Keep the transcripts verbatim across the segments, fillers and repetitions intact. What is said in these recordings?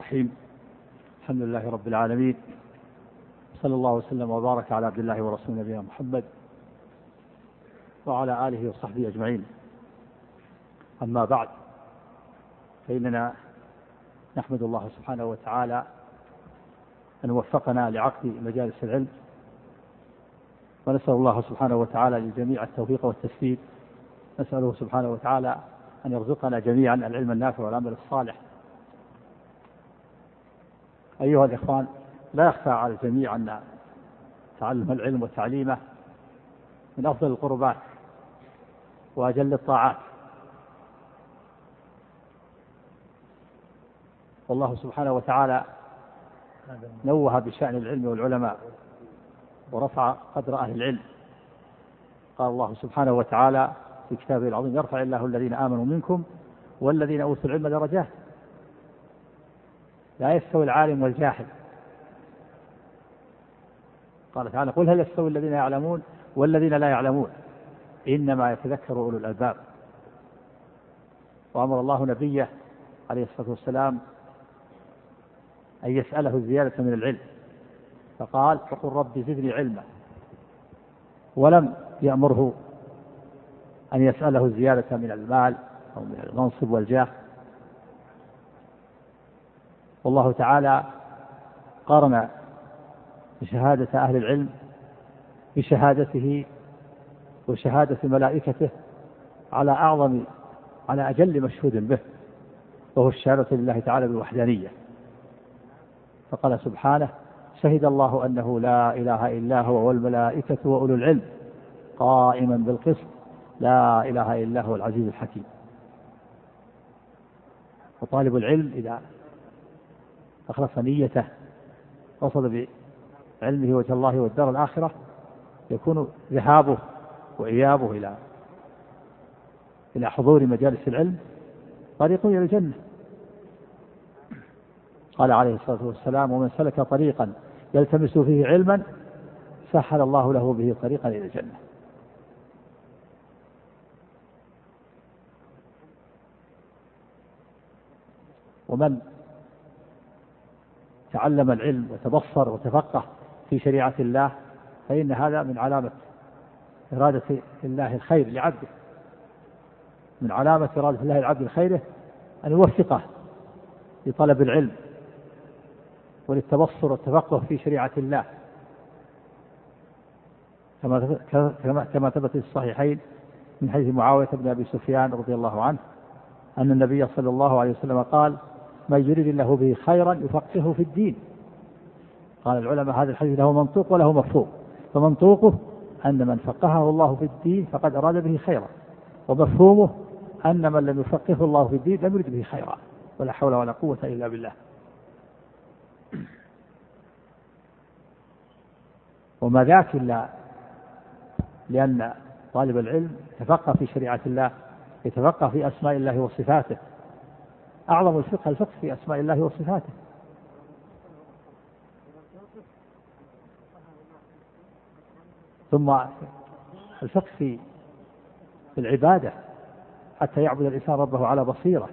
الرحيم. الحمد لله رب العالمين، صلى الله وسلم وبارك على عبد الله ورسوله نبينا محمد وعلى آله وصحبه أجمعين. أما بعد، فإننا نحمد الله سبحانه وتعالى أن وفقنا لعقد مجالس العلم، ونسأل الله سبحانه وتعالى للجميع التوفيق والتسديد. نسأله سبحانه وتعالى أن يرزقنا جميعا العلم النافع والعمل الصالح. أيها الإخوان، لا يخفى على الجميع أن تعلم العلم وتعليمه من أفضل القربات وأجل الطاعات، والله سبحانه وتعالى نوه بشأن العلم والعلماء ورفع قدر أهل العلم. قال الله سبحانه وتعالى في كتابه العظيم: يرفع الله الذين آمنوا منكم والذين أوتوا العلم درجات. لا يستوي العالم والجاهل. قال تعالى: قل هل يستوي الذين يعلمون والذين لا يعلمون إنما يتذكر أولو الألباب. وأمر الله نبيه عليه الصلاة والسلام أن يسأله الزيادة من العلم، فقال: فقل رب زدني علما، ولم يأمره أن يسأله الزيادة من المال أو من المنصب والجاه. والله تعالى قارن بشهادة أهل العلم بشهادته وشهادة ملائكته على أعظم على أجل مشهود به، وهو الشهادة لله تعالى بالوحدانية. فقال سبحانه: شهد الله أنه لا إله إلا هو والملائكة وأولو العلم قائما بالقسط لا إله إلا هو العزيز الحكيم. وطالب العلم إذا أخلص نيته وصل بعلمه وجه الله والدار الآخرة، يكون ذهابه وإيابه إلى إلى حضور مجالس العلم طريق إلى الجنة. قال عليه الصلاة والسلام: ومن سلك طريقا يلتمس فيه علما سهل الله له به طريقا إلى الجنة. ومن تعلم العلم وتبصر وتفقه في شريعة الله فإن هذا من علامة إرادة الله الخير لعبده، من علامة إرادة الله العبد لخيره أن يوفقه لطلب العلم وللتبصر والتفقه في شريعة الله، كما كما ثبت في الصحيحين من حديث معاوية بن أبي سفيان رضي الله عنه أن النبي صلى الله عليه وسلم قال: من يريد الله به خيرا يفقهه في الدين. قال العلماء: هذا الحديث له منطوق وله مفهوم، فمنطوقه أن من فقهه الله في الدين فقد أراد به خيرا، ومفهومه أن من لم يفقهه الله في الدين لم يرد به خيرا، ولا حول ولا قوة إلا بالله. وما ذاك إلا لأن طالب العلم يتفقه في شريعة الله، يتفقه في أسماء الله وصفاته. أعظم الفقه الفقه في أسماء الله وصفاته. ثم الفقه في العبادة حتى يعبد الإنسان ربه على بصيرة.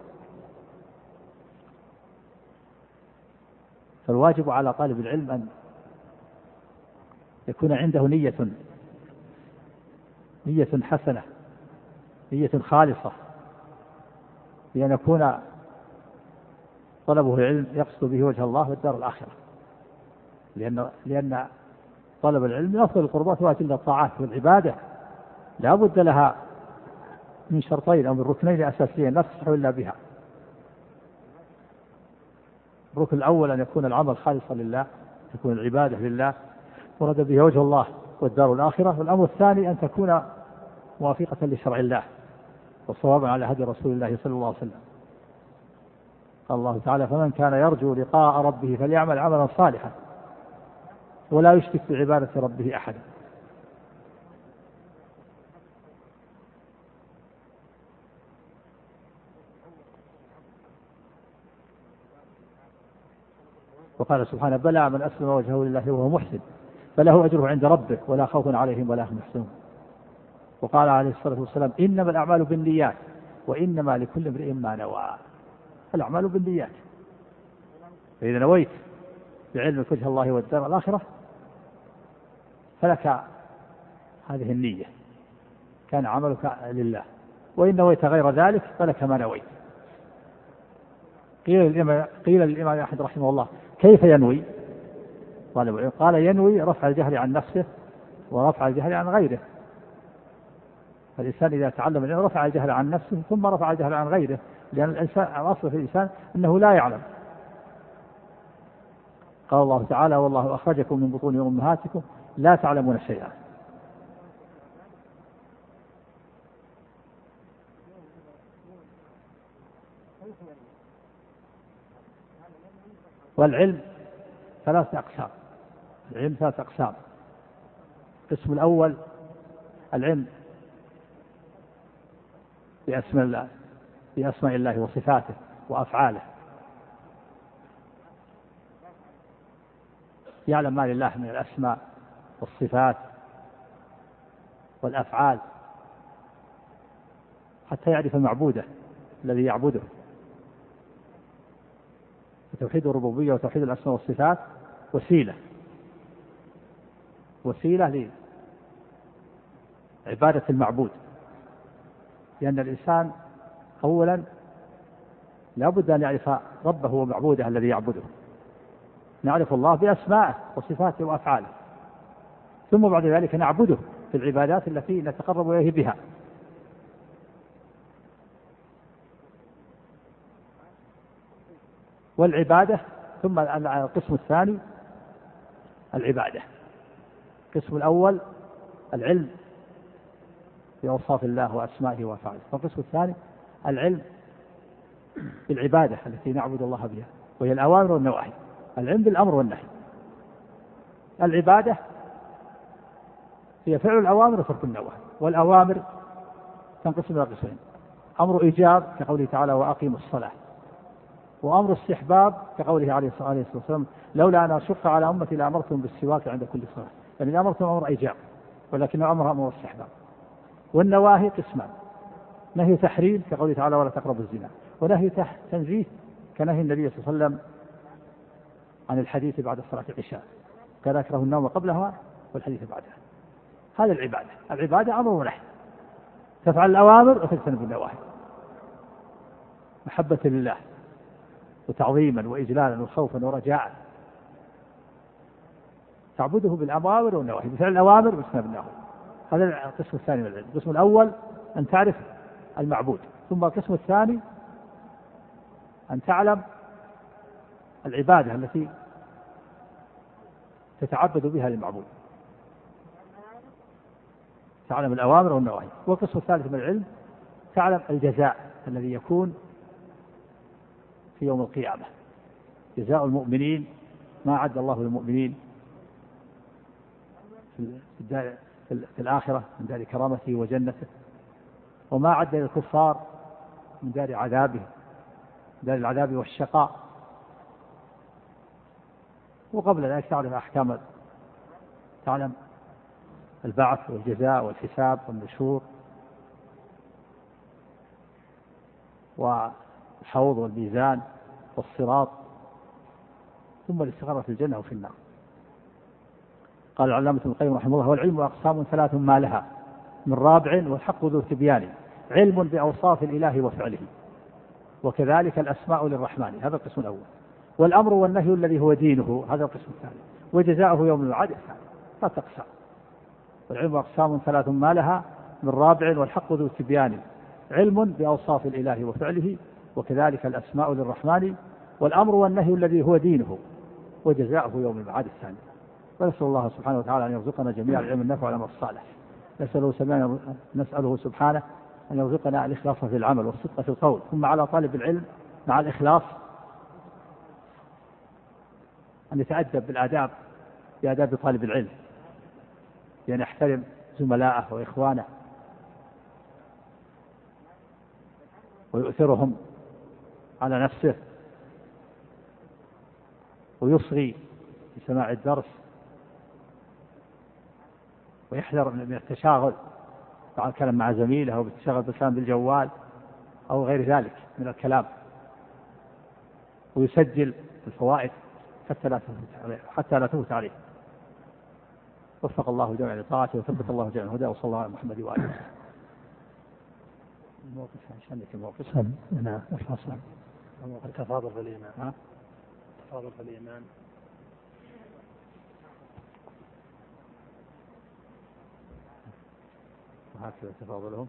فالواجب على طالب العلم أن يكون عنده نية نية حسنة، نية خالصة، بأن يكون طلبه العلم يقصد به وجه الله والدار الآخرة، لأن لأن طلب العلم من أفضل القربات وأجل الطاعات، والعبادة لا بد لها من شرطين أو من ركنين أساسيين لا تصح إلا بها. الركن الأول أن يكون العمل خالصا لله، تكون العبادة لله ورد بها وجه الله والدار الآخرة. والأمر الثاني أن تكون موافقة لشرع الله وصوابا على هدي رسول الله صلى الله عليه وسلم. قال الله تعالى: فمن كان يرجو لقاء ربه فليعمل عملا صالحا ولا يشرك بعبادة ربه أحدا. وقال سبحانه: بلى من أسلم وجهه لله وهو محسن فله أجره عند ربه ولا خوف عليهم ولا هم يحزنون. وقال عليه الصلاة والسلام: إنما الأعمال بالنيات وإنما لكل امرئ ما نوى. الأعمال بالنيات، فإذا نويت بعلمك وجه الله والدار الآخرة فلك هذه النية، كان عملك لله. وإن نويت غير ذلك فلك ما نويت. قيل للإمام, قيل للإمام أحمد رحمه الله كيف ينوي؟ قال ينوي رفع الجهل عن نفسه ورفع الجهل عن غيره. فالإنسان إذا تعلم أنه رفع الجهل عن نفسه ثم رفع الجهل عن غيره، لأن الإنسان الأصل في الإنسان أنه لا يعلم. قال الله تعالى والله أخرجكم من بطون أمهاتكم لا تعلمون شيئا. والعلم ثلاثة أقسام. العلم ثلاثة أقسام. القسم الأول العلم بأسماء الله بأسماء الله وصفاته وأفعاله، يعلم ما لله من الأسماء والصفات والأفعال حتى يعرف معبوده الذي يعبده. توحيد الربوبية وتوحيد الأسماء والصفات وسيلة وسيلة لعبادة المعبود، لأن الإنسان أولا لا بد أن يعرف ربه ومعبوده الذي يعبده. نعرف الله بأسمائه وصفاته وأفعاله، ثم بعد ذلك نعبده في العبادات التي نتقرب إليه بها. والعبادة ثم القسم الثاني العبادة. القسم الأول العلم بأوصاف الله وأسمائه وأفعاله، والقسم الثاني العلم بالعبادة التي نعبد الله بها وهي الأوامر والنواهي. العلم بالأمر والنهي. العبادة هي فعل الأوامر وترك النواهي، والأوامر تنقسم إلى قسمين: أمر إيجاب كقوله تعالى وأقيموا الصلاة، وأمر استحباب كقوله عليه الصلاة والسلام لولا أن أشق على أمتي لأمرتهم بالسواك عند كل صلاة. يعني أمرتهم أمر إيجاب ولكن أمر أمر استحباب. والنواهي قسمان: نهي تحريم كقوله تعالى ولا تقربوا الزنا، ونهي تنزيه كنهي النبي صلى الله عليه وسلم عن الحديث بعد صلاة العشاء، كان يكره النوم قبلها والحديث بعدها. هذه العبادة. العبادة أمر ونهي، تفعل الأوامر وتجتنب النواهي محبة لله وتعظيما وإجلالا وخوفا ورجاء، تعبده بالأوامر والنواهي، بفعل الأوامر واجتناب النواهي. هذا القسم الثاني من العلم. القسم الأول أن تعرف المعبود، ثم القسم الثاني أن تعلم العبادة التي تتعبد بها للمعبود، تعلم الأوامر والنواهي. والقسم الثالث من العلم تعلم الجزاء الذي يكون في يوم القيامة، جزاء المؤمنين ما أعد الله للمؤمنين في في الآخرة من دار كرامته وجنته، وما أعد للكفار من دار عذابه دار العذاب والشقاء. وقبل ذلك تعلم أحكام، تعلم البعث والجزاء والحساب والنشور والحوض والميزان والصراط، ثم الاستقرار في الجنة وفي النار. قال العلامة ابن القيم رحمه الله والعلم أقسام ثلاث ما لها من رابع والحق ذو تبيان: علم بأوصاف الإله وفعله، وكذلك الأسماء للرحمن، هذا القسم الأول. والأمر والنهي الذي هو دينه، هذا القسم الثاني. وجزاؤه يوم المعاد الثاني. ثلاث أقسام. والعلم أقسام ثلاث ما لها من رابع والحق ذو تبيان: علم بأوصاف الإله وفعله، وكذلك الأسماء للرحمن، والأمر والنهي الذي هو دينه، وجزاؤه يوم المعاد الثاني. ونسأل الله سبحانه وتعالى أن يرزقنا جميعا العلم النافع والعمل الصالح. نسأله سبحانه نسأله سبحانه أن يرزقنا الإخلاص في العمل والصدق في القول. ثم على طالب العلم مع الإخلاص أن يتأدب بالآداب بآداب طالب العلم، يعني يحترم زملائه وإخوانه ويؤثرهم على نفسه، ويصغي لسماع الدرس، ويحذر من التشاغل مع الكلام مع زميله أو بالتشاغل بالكلام بالجوال أو غير ذلك من الكلام، ويسجل الفوائد حتى لا تفوت عليه حتى لا تفوت عليه. وفق الله جميعا لطاعته وثبت الله جميعا الهدى، وصلى الله على محمد وآله وسلم. الموقف عشان الموقف نعم الفصل التفاضل في الإيمان. ها التفاضل في الإيمان. وهكذا تفاضلهم.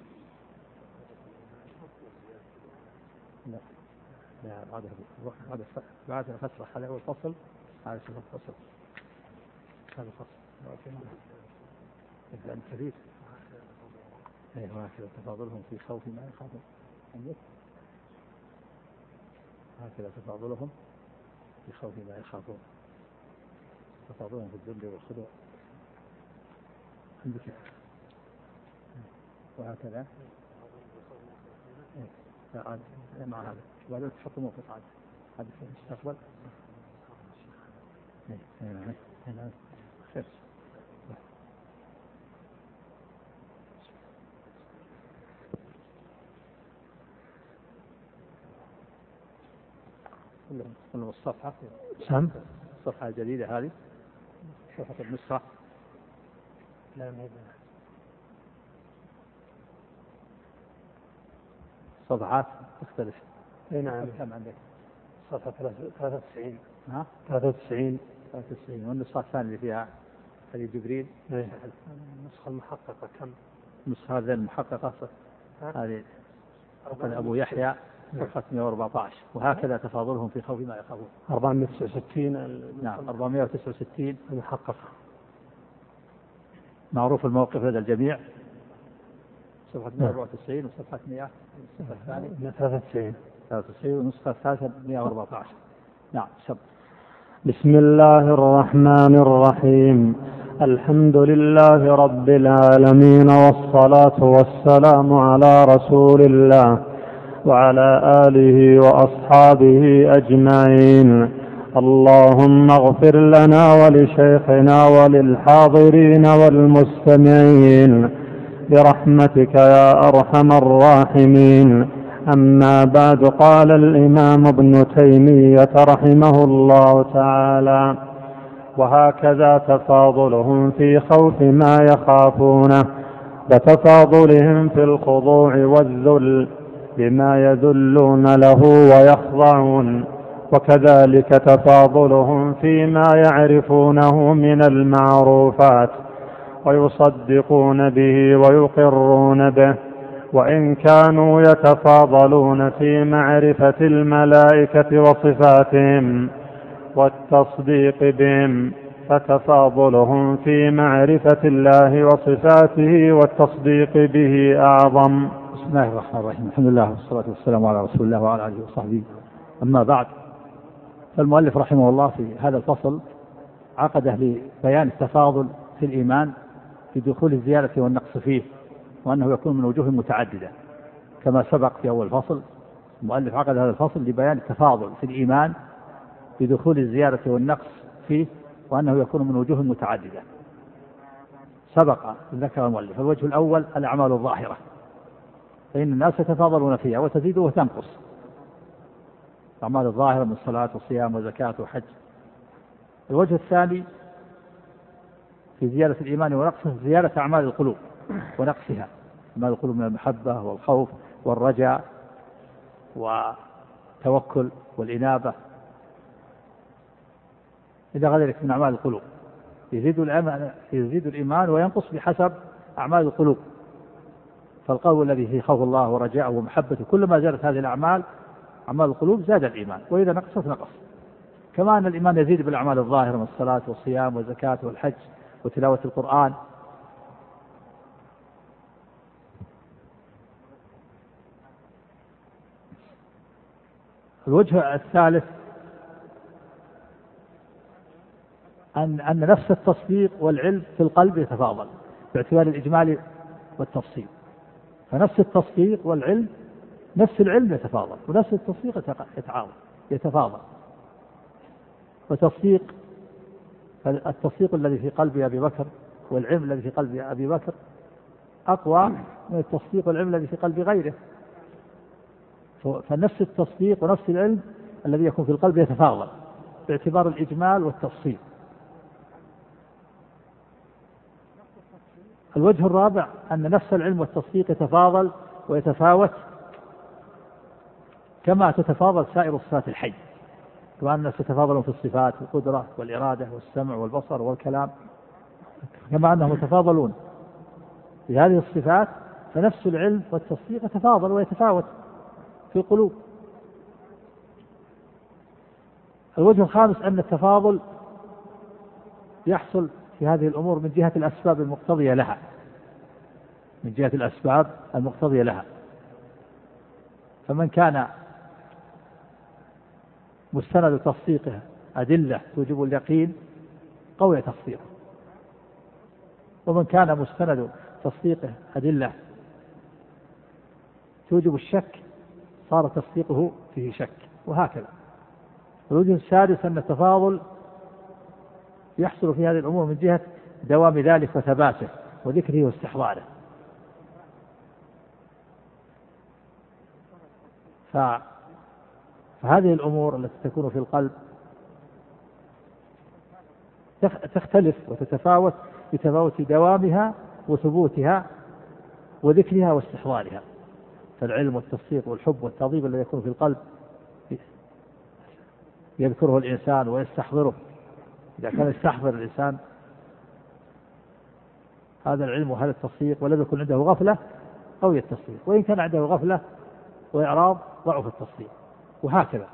لا لا هذا هذا بعد الفصل هذا هو الفصل. هذا شوف الفصل هذا الفصل إذا كبير. أي وهكذا تفاضلهم في خوف ما يخافون. هكذا تفاضلهم في خوف ما يخافون. تفاضلهم في الذل والخضوع. عندك وهكذا لا عاد مع هذا وبعدين تحط موقف عاد هذا في المستقبل. هنا هنا خير. كلهم الصفحة سم الصفحة الجديدة هذه صفحة النسخة. لا ما صفحات تختلف. اي نعم. كم عندك؟ صفحة ثلاثة وتسعين. ها؟ ثلاثة وتسعين. ثلاثة وتسعين. والنسخة الثانية اللي فيها حديث جبريل. ايه. النسخة المحققة كم؟ النسخة هذه المحققة هذه أبو يحيى صفحة مئة وأربعة عشر. وهكذا تفاضلهم في خوف ما يخافون. أربعمائة وتسعة وستين. نعم أربعمائة وتسعة وستين المحققة. معروف الموقف لدى الجميع. صفحة مئة وأربعة وتسعين وصفحة مئة الصفحة الثانية ثلاثة وتسعين. ثلاثة وتسعين والنسخة الثالثة مئة وأربعة عشر. نعم شب. بسم الله الرحمن الرحيم. الحمد لله رب العالمين، والصلاة والسلام على رسول الله وعلى آله وأصحابه أجمعين. اللهم اغفر لنا ولشيخنا وللحاضرين والمستمعين برحمتك يا أرحم الراحمين. أما بعد، قال الإمام ابن تيمية رحمه الله تعالى: وهكذا تفاضلهم في خوف ما يخافونه، وتفاضلهم في الخضوع والذل بما يذلون له ويخضعون، وكذلك تفاضلهم فيما يعرفونه من المعروفات ويصدقون به ويقرون به، وإن كانوا يتفاضلون في معرفة الملائكة وصفاتهم والتصديق بهم، فتفاضلهم في معرفة الله وصفاته والتصديق به أعظم. بسم الله الرحمن الرحيم. الحمد لله والصلاة والسلام على رسول الله وعلى آله وصحبه. أما بعد، فالمؤلف رحمه الله في هذا الفصل عقده لبيان التفاضل في الإيمان بدخول الزيادة والنقص فيه، وأنه يكون من وجوه متعددة كما سبق في أول فصل. المؤلف عقد هذا الفصل لبيان التفاضل في الإيمان بدخول الزيادة والنقص فيه، وأنه يكون من وجوه متعددة. سبق ذكر المؤلف الوجه الأول الأعمال الظاهرة، فإن الناس يتفاضلون فيها وتزيد وتنقص. الأعمال الظاهرة من صلاة وصيام وزكاة وحج. الوجه الثاني في زيادة الإيمان ونقصه زيادة أعمال القلوب ونقصها، أعمال القلوب من المحبة والخوف والرجاء والتوكل والإنابة إلى غير ذلك من أعمال القلوب. يزيد الإيمان يزيد الإيمان وينقص بحسب أعمال القلوب. فالقول الذي فيه خوف الله ورجاءه ومحبته، كلما زادت هذه الأعمال أعمال القلوب زاد الإيمان، وإذا نقصت نقص. كما أن الإيمان يزيد بالأعمال الظاهرة من الصلاة والصيام والزكاة والحج وتلاوة القرآن. الوجه الثالث أن أن نفس التصديق والعلم في القلب يتفاضل باعتبار الإجمال والتفصيل. فنفس التصديق والعلم، نفس العلم يتفاضل، ونفس التصديق يتعاضد يتفاضل. وتصديق التصديق الذي في قلب أبي بكر والعلم الذي في قلب أبي بكر أقوى من التصديق والعلم الذي في قلب غيره. فنفس التصديق ونفس العلم الذي يكون في القلب يتفاضل باعتبار الإجمال والتفصيل. الوجه الرابع أن نفس العلم والتصديق يتفاضل ويتفاوت كما تتفاضل سائر الصفات الحي، كما أن الناس يتفاضلون في الصفات القدرة والإرادة والسمع والبصر والكلام، كما أنهم يتفاضلون في هذه الصفات، فنفس العلم والتصديق يتفاضل ويتفاوت في القلوب. الوجه الخامس أن التفاضل يحصل في هذه الأمور من جهة الأسباب المقتضية لها، من جهة الأسباب المقتضية لها. فمن كان مستند تصديقه أدلة توجب اليقين قوي تصديقه، ومن كان مستند تصديقه أدلة توجب الشك صار تصديقه فيه شك، وهكذا. الوجه السادس أن التفاضل يحصل في هذه الأمور من جهة دوام ذلك وثباته وذكره واستحضاره. فهذه الأمور التي تكون في القلب تختلف وتتفاوت بتفاوت دوامها وثبوتها وذكرها واستحضارها. فالعلم والتصديق والحب والتعظيم الذي يكون في القلب يذكره الإنسان ويستحضره. إذا كان يستحضر الإنسان هذا العلم وهذا التصديق ولم يكن عنده غفلة قوي التصديق، وإن كان عنده غفلة وإعراض ضعف التصديق، وهكذا.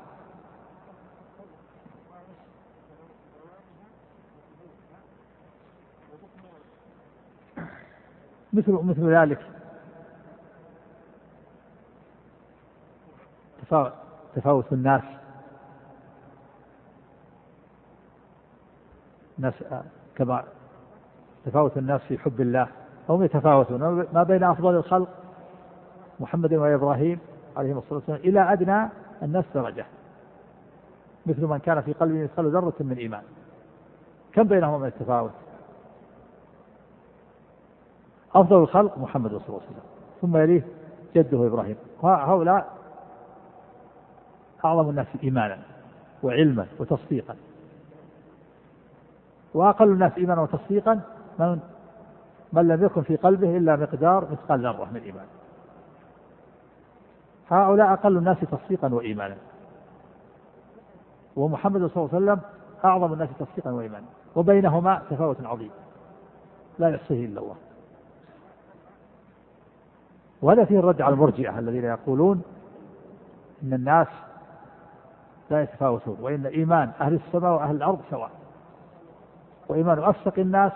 مثل مثل ذلك تفاوت الناس الناس كما تفاوت الناس في حب الله، هم يتفاوتون ما بين أفضل الخلق محمد وإبراهيم عليهم الصلاة والسلام إلى أدنى الناس درجة، مثل من كان في قلبه مثقال ذرة من إيمان. كم بينهم من التفاوت؟ أفضل الخلق محمد صلى الله عليه وسلم، ثم يليه جده إبراهيم. هؤلاء أعظم الناس إيمانا وعلما وتصديقا، وأقل الناس إيمانا وتصديقا من, من لم يكن في قلبه إلا مقدار مثقال ذرة من إيمان. هؤلاء أقل الناس تصديقا وإيمانا، ومحمد صلى الله عليه وسلم أعظم الناس تصديقا وإيمانا، وبينهما تفاوت عظيم لا يحصيه إلا الله. وهذا فيه الرد على المرجئة الذين يقولون إن الناس لا يتفاوتون، وإن إيمان أهل السماء وأهل الأرض سواء، وإيمان أفسق الناس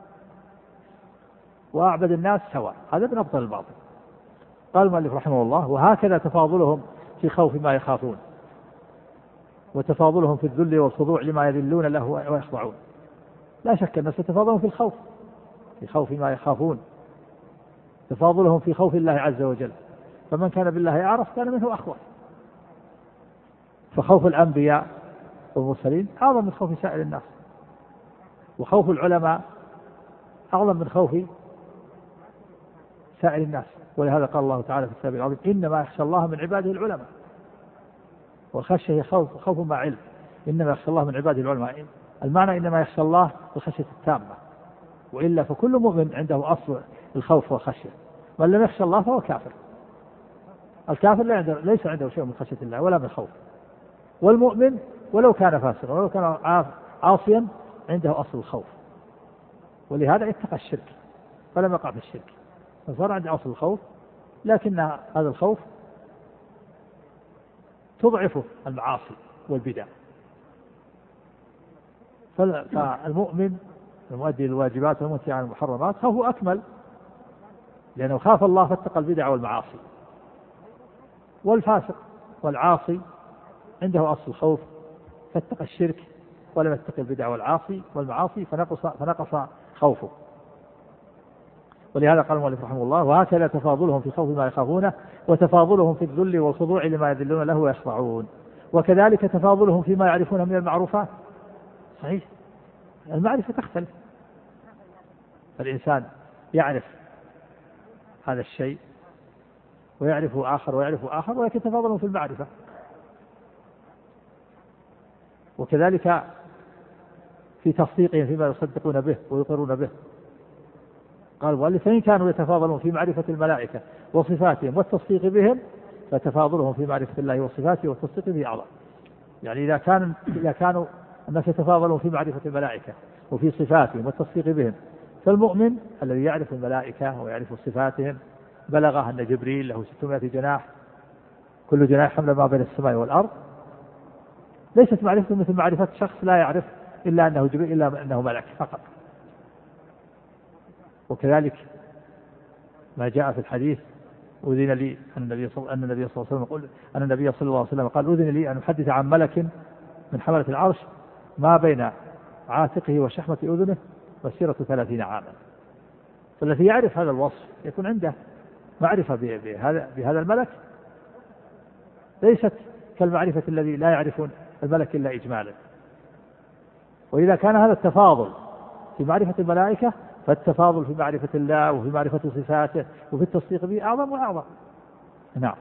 وأعبد الناس سواء. هذا من أبطل الباطل. قال المؤلف رحمه الله: وهكذا تفاضلهم في خوف ما يخافون، وتفاضلهم في الذل والخضوع لما يذلون له ويخضعون. لا شك أن تفاضلهم في الخوف، في خوف ما يخافون، تفاضلهم في خوف الله عز وجل. فمن كان بالله أعرف كان منه أخوف. فخوف الأنبياء والمرسلين أعظم من خوف سائر الناس، وخوف العلماء أعظم من خوف سائر الناس. ولهذا قال الله تعالى في الكتاب العظيم: إنما يخشى الله من عباده العلماء. والخشية هي خوف خوف مع علم. إنما يخشى الله من عباده العلماء، المعنى إنما يخشى الله الخشية التامة، وإلا فكل مؤمن عنده أصل الخوف والخشية. من لم يخشى الله فهو كافر. الكافر لا عنده ليس عنده شيء من خشية الله ولا من خوف. والمؤمن ولو كان فاسقا ولو كان عاصيا عنده أصل الخوف، ولهذا اتقى الشرك فلم يقع في الشرك، فصار عنده أصل الخوف. لكن هذا الخوف تضعفه المعاصي والبدع. فالمؤمن المؤدي للواجبات والمنتهي عن المحرمات خوفه أكمل، لأنه خاف الله فاتقى البدع والمعاصي. والفاسق والعاصي عنده أصل الخوف فاتقى الشرك ولم يتقي البدع والعاصي والمعاصي فنقص, فنقص خوفه. ولهذا قال المؤلف رحمه الله: وهكذا تفاضلهم في خوف ما يخافونه، وتفاضلهم في الذل والخضوع لما يذلون له ويخضعون، وكذلك تفاضلهم فيما يعرفون من المعروفات. صحيح، المعرفة تختلف، فالإنسان يعرف هذا الشيء ويعرفه آخر ويعرفه آخر، ولكن تفاضلهم في المعرفة. وكذلك في تصديقهم فيما يصدقون به ويقرون به. قال المؤلف فإن كانوا يتفاضلون في معرفة الملائكة وصفاتهم والتصديق بهم فتفاضلهم في معرفة الله وصفاته والتصديق به أعظم. يعني إذا كان إذا كانوا الناس يتفاضلون في معرفة الملائكة وفي صفاتهم والتصديق بهم، فالمؤمن الذي يعرف الملائكة ويعرف صفاتهم بلغه أن جبريل له ستمائة جناح كل جناح حمل ما بين السماء والأرض، ليست معرفة مثل معرفة شخص لا يعرف إلا أنه جبريل إلا أنه ملك فقط. وكذلك ما جاء في الحديث أذن لي أن النبي صلى أن النبي صلى الله عليه وسلم يقول أن النبي صلى الله عليه وسلم قال أذن لي أن أحدث عن ملك من حملة العرش ما بين عاتقه وشحمة أذنه مسيرة ثلاثين عاما. فالذي يعرف هذا الوصف يكون عنده معرفة بهذا بهذا الملك ليست كالمعرفة الذي لا يعرفون الملك إلا إجمالا. وإذا كان هذا التفاضل في معرفة الملائكة فالتفاضل في معرفة الله وفي معرفة صفاته وفي التصديق به أعظم وأعظم. نعم.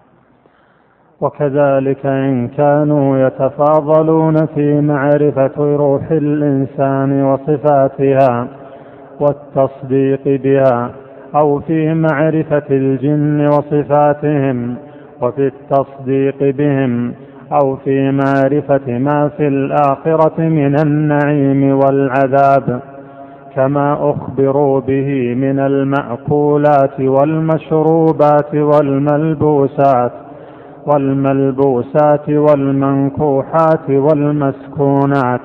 وكذلك إن كانوا يتفاضلون في معرفة روح الإنسان وصفاتها والتصديق بها، أو في معرفة الجن وصفاتهم وفي التصديق بهم، أو في معرفة ما في الآخرة من النعيم والعذاب كما أخبروا به من المأكولات والمشروبات والملبوسات والملبوسات والمنكوحات والمسكونات،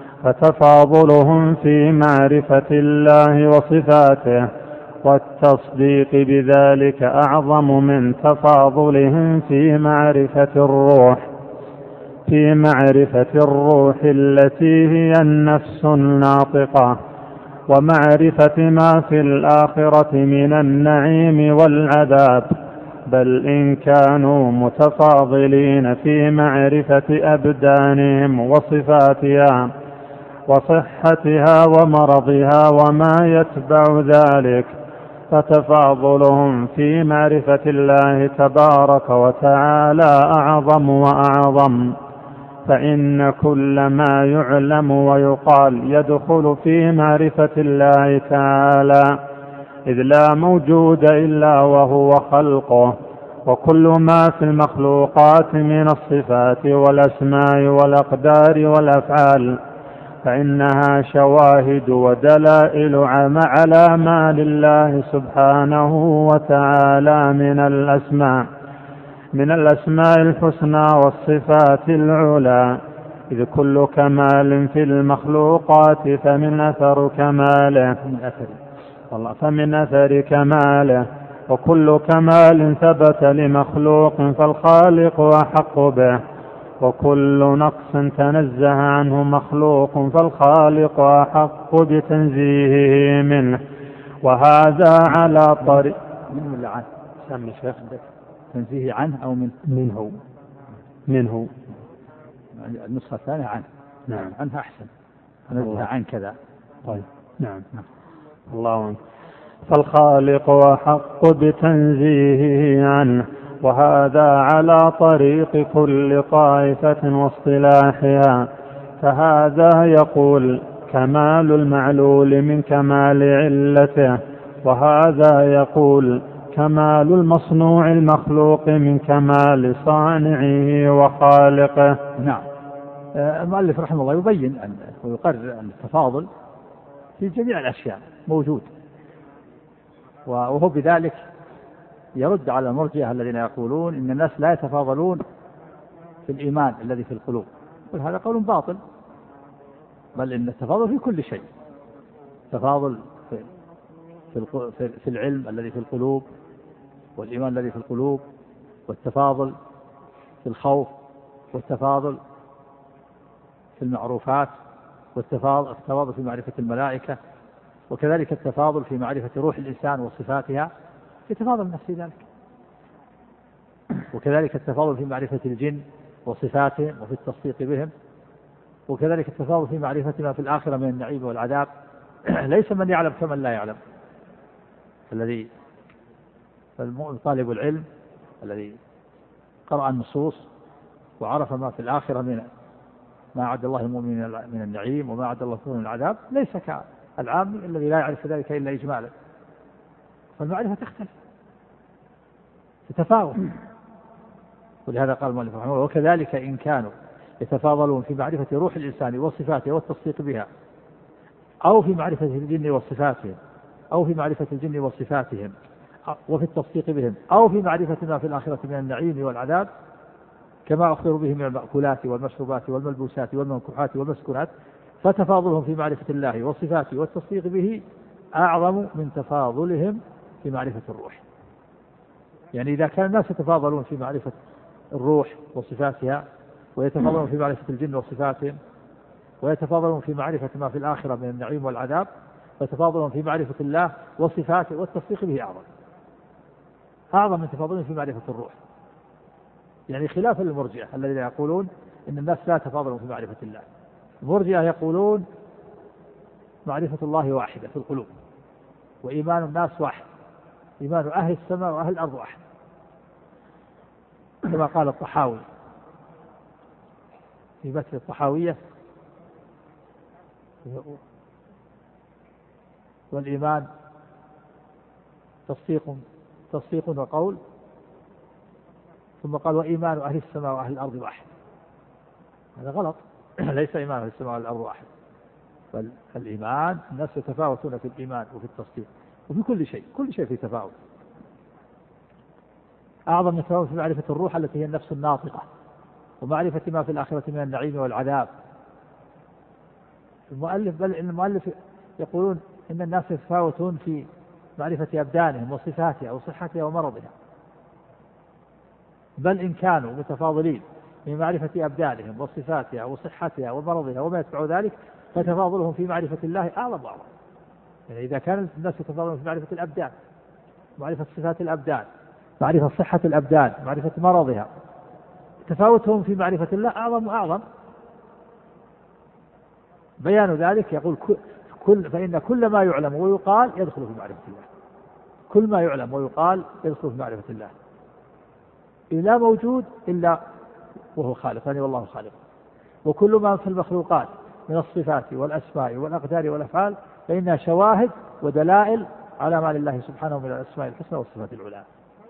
فتفاضلهم في معرفة الله وصفاته والتصديق بذلك أعظم من تفاضلهم في معرفة الروح في معرفة الروح التي هي النفس الناطقة، ومعرفة ما في الآخرة من النعيم والعذاب، بل إن كانوا متفاضلين في معرفة أبدانهم وصفاتها وصحتها ومرضها وما يتبع ذلك، فتفاضلهم في معرفة الله تبارك وتعالى أعظم وأعظم، فإن كل ما يعلم ويقال يدخل في معرفة الله تعالى، إذ لا موجود إلا وهو خلقه، وكل ما في المخلوقات من الصفات والأسماء والأقدار والأفعال فإنها شواهد ودلائل على ما لله سبحانه وتعالى من الأسماء من الأسماء الحسنى والصفات العلى، إذ كل كمال في المخلوقات فمن أثر كماله والله فمن أثر كماله، وكل كمال ثبت لمخلوق فالخالق أحق به، وكل نقص تنزه عنه مخلوق فالخالق أحق بتنزيهه منه. وهذا على طريق منه ولا عنه؟ سامي شيخ تنزيه عنه أو من منه منه النسخة الثانية عنه. نعم عنها أحسن، نزه عن كذا. طيب نعم الله عنه. فالخالق أحق بتنزيهه عنه، وهذا على طريق كل طائفة واصطلاحها، فهذا يقول كمال المعلول من كمال علته، وهذا يقول كمال المصنوع المخلوق من كمال صانعه وخالقه. نعم. المؤلف رحمه الله يبين أن ويقرر أن التفاضل في جميع الأشياء موجود، وهو بذلك يرد على المرجئة الذين يقولون إن الناس لا يتفاضلون في الإيمان الذي في القلوب، وهذا قول باطل، بل إن التفاضل في كل شيء، تفاضل في, في, في العلم الذي في القلوب والإيمان الذي في القلوب، والتفاضل في الخوف، والتفاضل في المعروفات، والتفاضل في معرفة الملائكة، وكذلك التفاضل في معرفة روح الإنسان وصفاتها، يتفاضل الناس في ذلك، وكذلك التفاضل في معرفة الجن وصفاتهم وفي التصديق بهم، وكذلك التفاضل في معرفة ما في الآخرة من النعيم والعذاب. ليس من يعلم كمن لا يعلم، الذي طالب العلم الذي قرأ النصوص وعرف ما في الآخرة من ما أعد الله المؤمنين من النعيم وما أعد الله من العذاب ليس كالعام الذي لا يعرف ذلك إلا إجمالا. فالمعرفة تختلف تتفاوت. ولهذا قال المؤلف رحمه الله وكذلك إن كانوا يتفاضلون في معرفة روح الإنسان وصفاته والتصديق بها أو في معرفة الجن وصفاتهم أو في معرفة الجن وصفاتهم وفي التصديق بهم أو في معرفة ما في الآخرة من النعيم والعذاب كما أخبروا به من المأكولات والمشروبات والملبوسات والمنكوحات والمسكونات فتفاضلهم في معرفة الله وصفاته والتصديق به أعظم من تفاضلهم في معرفة الروح. يعني إذا كان الناس يتفاضلون في معرفة الروح وصفاتها ويتفاضلون في معرفة الجن وصفاتهم ويتفاضلون في معرفة ما في الآخرة من النعيم والعذاب فتفاضلهم في معرفة الله وصفاته والتصديق به أعظم أعظم من تفاضلهم في معرفة الروح. يعني خلافا للمرجئة الذين يقولون إن الناس لا تفاضلون في معرفة الله. المرجئة يقولون معرفة الله واحدة في القلوب وإيمان الناس واحد، إيمان أهل السماء وأهل الأرض واحد، كما قال الطحاوي في مثل الطحاوية والإيمان تصديق تصديق وقول، ثم قال وإيمان أهل السماء وأهل الأرض واحد. هذا غلط. ليس إيمان أهل السماء والأرض واحد، بل الإيمان الناس يتفاوتون في الإيمان وفي التصديق وفي كل شيء، كل شيء في تفاوت. أعظم التفاوت في معرفة الروح التي هي النفس الناطقة ومعرفة ما في الآخرة من النعيم والعذاب. المؤلف بل المؤلف يقولون إن الناس يتفاوتون في معرفة أبدانهم وصفاتها وصحتها ومرضها، بل إن كانوا متفاضلين في معرفة أبدانهم وصفاتها وصحتها ومرضها وما يتبع ذلك فتفاضلهم في معرفة الله أعظم وأعظم. يعني إذا كان الناس يتفاضلون في معرفة الأبدان، معرفة صفات الأبدان، معرفة صحة الأبدان، معرفة مرضها، تفاوتهم في معرفة الله أعظم وأعظم. بيان ذلك يقول كل فإن كل ما يعلم ويقال يدخل في معرفة الله. كل ما يعلم ويقال يدخل في معرفة الله. لا موجود إلا وهو خالق، يعني والله خالق. وكل ما في المخلوقات من الصفات والأسماء والأقدار والأفعال فإنها شواهد ودلائل على ما لله سبحانه من الأسماء الحسنى والصفات العلى.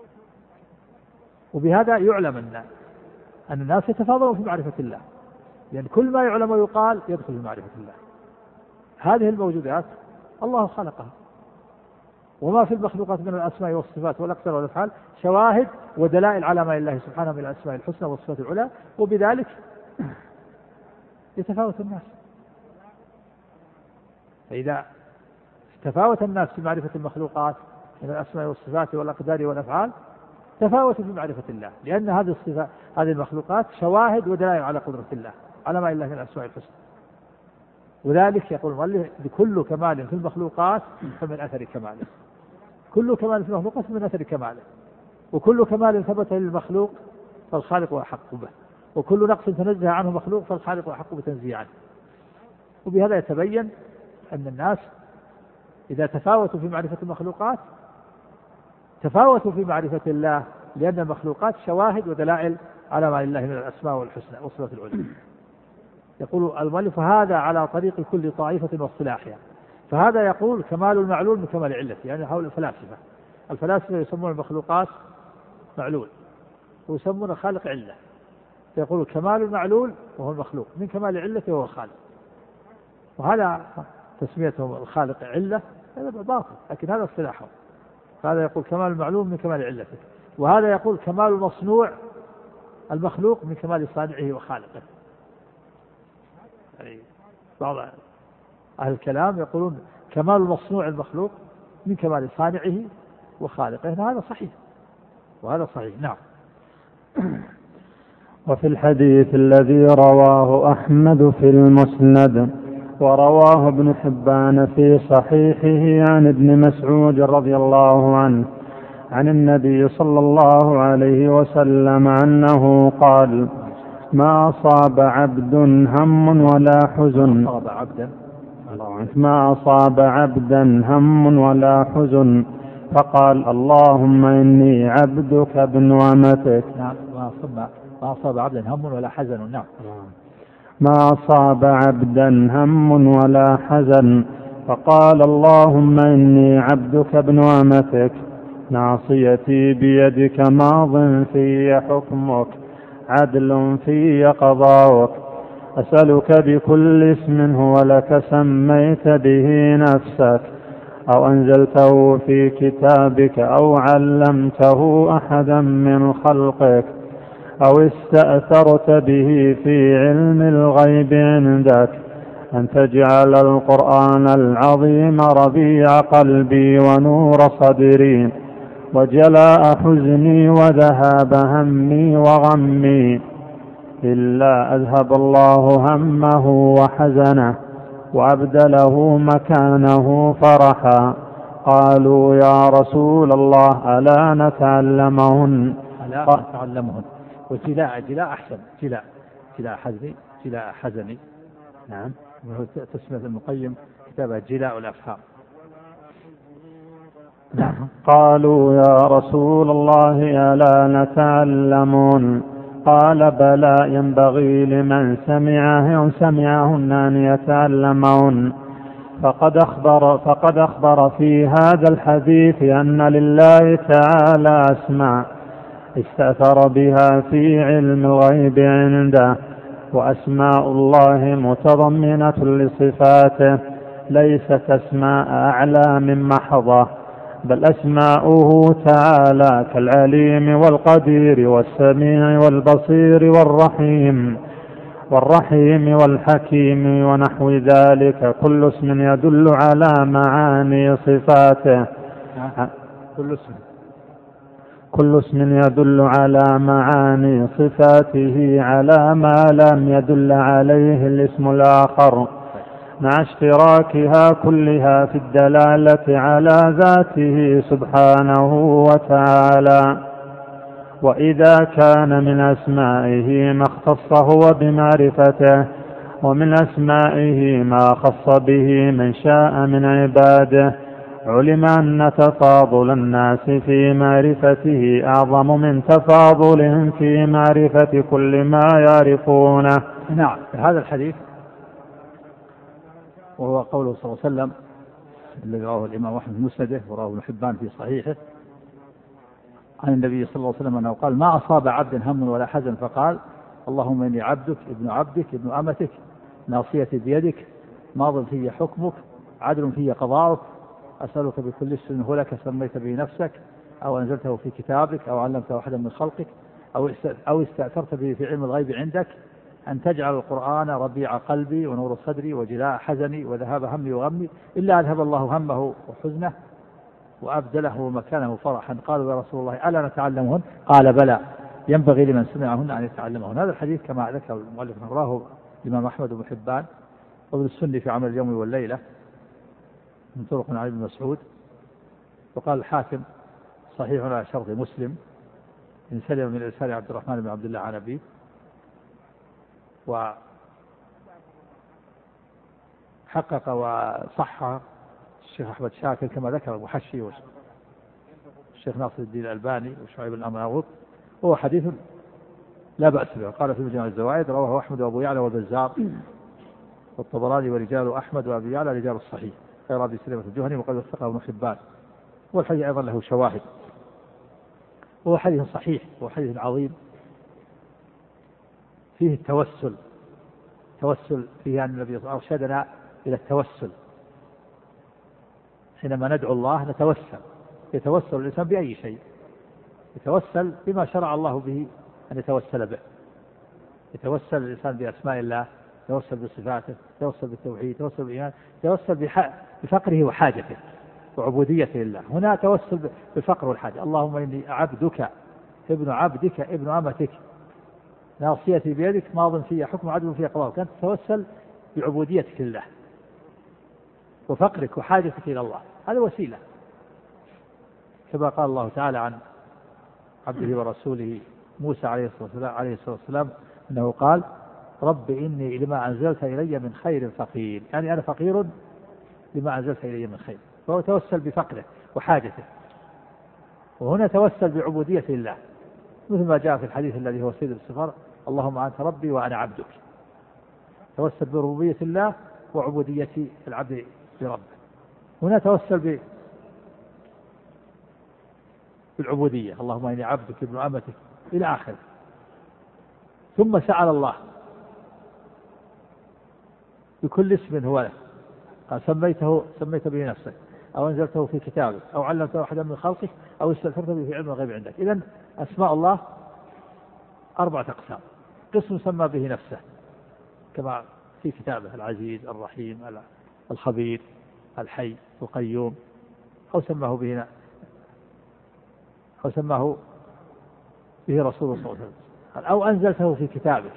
وبهذا يعلم أن أن الناس يتفاضلون في معرفة الله، لأن كل ما يعلم ويقال يدخل في معرفة الله. هذه الموجودات الله خلقها، وما في المخلوقات من الأسماء والصفات والأقدار والأفعال شواهد ودلائل على ما لله سبحانه من الأسماء الحسنى والصفات العلى، وبذلك يتفاوت الناس. فإذا تفاوت الناس في معرفة المخلوقات من الأسماء والصفات والأقدار والأفعال تفاوتوا في معرفة الله، لأن هذه الصفات هذه المخلوقات شواهد ودلائل على قدرة الله على ما لله من الأسماء الحسنى. وذلك يقول المؤلف بكل كمال في المخلوقات فمن أثر كماله. كل كمال في المخلوقات من أثر كماله، وكل كمال ثبت للمخلوق فالخالق أحق به، وكل نقص تنزه عنه مخلوق فالخالق أحق بتنزيه عنه. وبهذا يتبين أن الناس إذا تفاوتوا في معرفة المخلوقات تفاوتوا في معرفة الله، لأن المخلوقات شواهد ودلائل على ما لله من الأسماء والحسنى والصفات العلى. يقول المؤلف هذا على طريق كل طائفة واصطلاحها. فهذا يقول كمال المعلول من كمال علته، يعني حول الفلاسفة. الفلاسفة يسمون المخلوقات معلول ويسمون الخالق علة، فيقول كمال المعلول وهو المخلوق من كمال علته وهو الخالق. وهذا تسميتهم الخالق علة هذا باطل، لكن هذا اصطلاحهم. هذا يقول كمال المعلوم من كمال علته، وهذا يقول كمال المصنوع المخلوق من كمال صانعه وخالقه. يعني بعض أهل الكلام يقولون كمال المصنوع المخلوق من كمال صانعه وخالقه. هذا صحيح وهذا صحيح. نعم. وفي الحديث الذي رواه أحمد في المسند ورواه ابن حبان في صحيحه عن ابن مسعود رضي الله عنه عن النبي صلى الله عليه وسلم أنه قال ما أصاب عبد هم ولا حزن ما أصاب عبدا هم ولا حزن فقال اللهم إني عبدك ابن أمتك. ما أصاب عبدا هم ولا حزن. نعم. ما أصاب عبدا هم ولا حزن، فقال اللهم إني عبدك ابن أمتك ناصيتي بيدك ماض في حكمك عدل في قضاؤك، أسألك بكل اسم هو لك سميت به نفسك أو أنزلته في كتابك أو علمته أحدا من خلقك أو استأثرت به في علم الغيب عندك أن تجعل القرآن العظيم ربيع قلبي ونور صدري وجلاء حزني وذهاب همي وغمي، إلا أذهب الله همه وحزنه وأبدله مكانه فرحا. قالوا يا رسول الله ألا نتعلمهن؟ ألا نتعلمهن. وجلاء جلاء أحسن، جلاء جلاء حزني جلاء حزني. نعم، وهو تسمية ابن القيم كتابه جلاء الأفهام. نعم. قالوا يا رسول الله ألا نتعلمون؟ قال بلى، ينبغي لمن سمعه سمعهن أن يتعلمون. فقد أخبر, فقد أخبر في هذا الحديث أن لله تعالى أسماء استأثر بها في علم الغيب عنده، وأسماء الله متضمنة لصفاته ليست أسماء أعلى من محضة، بل أسماؤه تعالى كالعليم والقدير والسميع والبصير والرحيم والرحيم والحكيم ونحو ذلك، كل اسم يدل على معاني صفاته كل اسم كل اسم يدل على معاني صفاته على ما لم يدل عليه الاسم الآخر، مع اشتراكها كلها في الدلالة على ذاته سبحانه وتعالى. وإذا كان من أسمائه ما اختص هو بمعرفته، ومن أسمائه ما خص به من شاء من عباده، علم أن تفاضل الناس في معرفته أعظم من تفاضلهم في معرفة كل ما يعرفونه. نعم، هذا الحديث وهو قوله صلى الله عليه وسلم الذي رواه الإمام أحمد في مسنده ورواه ابن حبان في صحيحه عن النبي صلى الله عليه وسلم أنه قال ما أصاب عبد هم ولا حزن فقال اللهم إني عبدك ابن عبدك ابن أمتك ناصيتي بيدك ماض في حكمك عدل في قضاؤك، أسألك بكل اسم هو لك سميت به نفسك أو أنزلته في كتابك أو علمته أحدا من خلقك أو استأثرت به في علم الغيب عندك أن تجعل القرآن ربيع قلبي ونور صدري وجلاء حزني وذهاب همي وغمي، إلا أذهب الله همه وحزنه وأبدله مكانه فرحا. قالوا يا رسول الله ألا نتعلمهن؟ قال بلى، ينبغي لمن سمعهن أن يتعلمهن. هذا الحديث كما ذكر المؤلف رواه الإمام أحمد بن حبان وابن السني في عمل اليوم والليلة من طرق عن ابن مسعود، وقال الحاكم صحيح على شرط مسلم إن سلم من إرسال عبد الرحمن بن عبد الله عن أبيه. وحقق وصح الشيخ أحمد شاكر كما ذكر المحشي والشيخ ناصر الدين الألباني وشعيب الأمراوط، وهو حديث لا بأس به. قال في مجمع الزوائد رواه أحمد وأبو يعلى والبزار والطبراني ورجال أحمد وأبي يعلى رجال الصحيح غير أبي سلمة الجهني وقد وثقه ابن حبان، والحديث أيضا له شواهد، وهو حديث صحيح وهو حديث عظيم فيه التوسل توسل فيه أن النبي أرشدنا إلى التوسل، حينما ندعو الله نتوسل، يتوسل الإنسان بأي شيء، يتوسل بما شرع الله به أن يتوسل به، يتوسل الإنسان بأسماء الله، يتوسل بصفاته، يتوسل بالتوحيد، يتوسل بالإيمان، يتوسل بفقره وحاجته وعبوديته لله. هنا توسل بالفقر والحاجة، اللهم إني عبدك ابن عبدك ابن أمتك ناصيتي بيدك ماض في حكم عدل في قضاء، كانت تتوسل بعبوديتك لله وفقرك وحاجتك إلى الله، هذا وسيلة، كما قال الله تعالى عن عبده ورسوله موسى عليه الصلاة والسلام أنه قال رب إني لما أنزلت إلي من خير فقير، يعني أنا فقير لما أنزلت إلي من خير، فهو توسل بفقره وحاجته. وهنا توسل بعبودية الله مثل ما جاء في الحديث الذي هو سيد السفر اللهم أنت ربي وأنا عبدك، توسل بربوبية الله وعبودية العبد لربه. هنا توسل بالعبودية، اللهم إني عبدك ابن أمتك إلى آخره. ثم سأل الله بكل اسم هو له، قال سميته سميت به نفسك أو أنزلته في كتابك أو علمته أحدا من خلقك أو استأثرت به في علم الغيب عندك. إذن أسماء الله أربعة أقسام: قسم سمى به نفسه كما في كتابه العزيز الرحيم الخبير الحي القيوم، أو سماه به أو سماه به رسول الله صلى الله عليه وسلم، أو أنزلته في كتابك،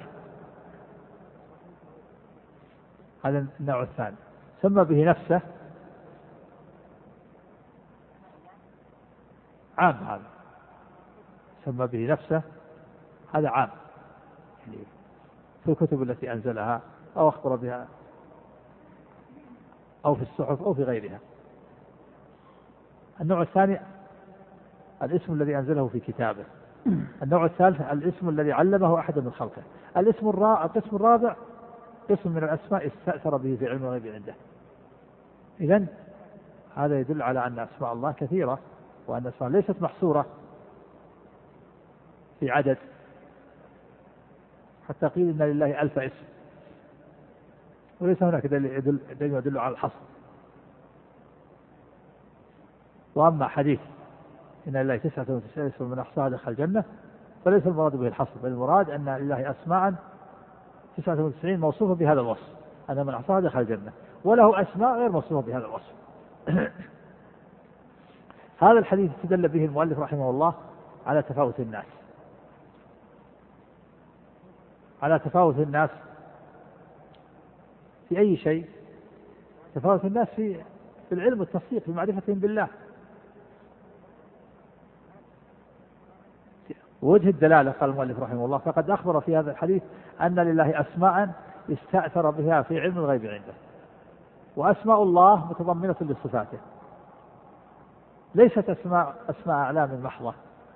هذا النوع الثاني. سمى به نفسه عام، هذا سمى به نفسه هذا عام، يعني في الكتب التي أنزلها أو أخبر بها أو في الصحف أو في غيرها. النوع الثاني الاسم الذي أنزله في كتابه. النوع الثالث الاسم الذي علمه أحد من خلقه. الاسم الرابع القسم الرابع قسم من الأسماء استأثر به في علم الغيب عنده. إذن هذا يدل على أن أسماء الله كثيرة، وأن أسماء ليست محصورة في عدد، حتى قيل إن لله ألف اسم، وليس هناك دليل يدل, يدل على الحصر. وأما حديث إن لله تسعة وتسعين اسم من أحصاها دخل الجنة، فليس المراد به الحصر، بل المراد أن لله أسماء تسعة وتسعين موصوفة بهذا الوصف، أن من أحصاها دخل الجنة، وله أسماء غير موصوفة بهذا الوصف. هذا الحديث استدل به المؤلف رحمه الله على تفاوت الناس على تفاوت الناس في أي شيء؟ تفاوت الناس في في العلم والتصديق، في معرفتهم بالله. وجه الدلالة قال المؤلف رحمه الله: فقد أخبر في هذا الحديث أن لله أسماء استأثر بها في علم الغيب عنده. وأسماء الله متضمنة لصفاته، ليست أسماء أسماء أعلام محضة،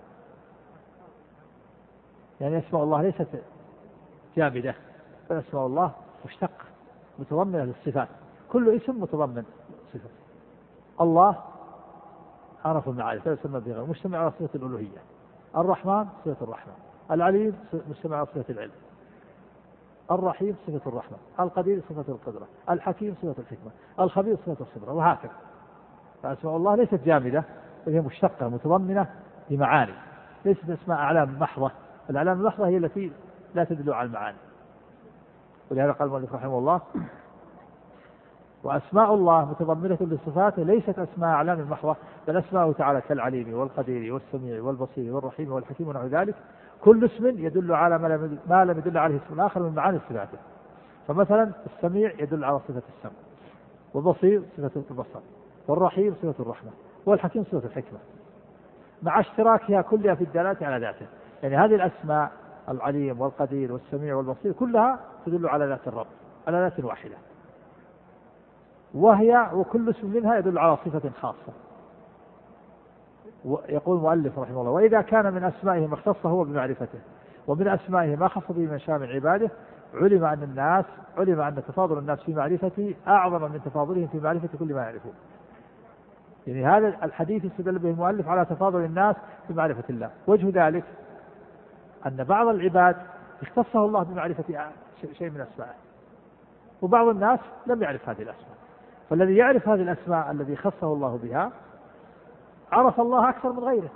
يعني أسماء الله ليست جامدة، بل أسماء الله مشتقة متضمنة للصفات، كل اسم متضمن صفة. الله عرف المعارف يسمى بها مجتمع على صفة الألوهية. الرحمن صفة الرحمن، العليم مجتمع على صفة العلم، الرحيم صفة الرحمة، القدير صفة القدرة، الحكيم صفة الحكمة، الخبير صفة الخبرة، وهكذا. فأسماء الله ليست جامدة، بل هي مشتقة متضمنة لمعاني، ليست أسماء أعلام محضة. الأعلام المحضة هي التي لا تدل على المعاني. ولهذا قال المؤلف رحمه الله: وأسماء الله متضمنة لصفاته ليست أسماء أعلام محضة، بل أسماءه تعالى كالعليم والقدير والسميع والبصير والرحيم والحكيم ونحو ذلك، كل اسم يدل على ما لم يدل عليه اسم آخر من معاني صفاته. فمثلا السميع يدل على صفة السمع، والبصير صفة البصر، والرحيم صفة الرحمة، والحكيم صفة الحكمة، مع اشتراكها كلها في الدلالة على ذاته. يعني هذه الأسماء العليم والقدير والسميع والبصير كلها تدل على ذات الرب، على ذات واحدة، وهي وكل اسم منها يدل على صفة خاصة. يقول المؤلف رحمه الله: وإذا كان من أسمائه ما اختص هو بمعرفته، ومن أسمائه ما خص به من شاء من عباده، علم أن الناس علم أن تفاضل الناس في معرفته أعظم من تفاضلهم في معرفة كل ما يعرفون. يعني هذا الحديث استدل به المؤلف على تفاضل الناس في معرفة الله. وجه ذلك أن بعض العباد اختصه الله بمعرفة شيء من أسمائه، وبعض الناس لم يعرف هذه الأسماء. فالذي يعرف هذه الأسماء الذي خصه الله بها عرف الله أكثر من غيره،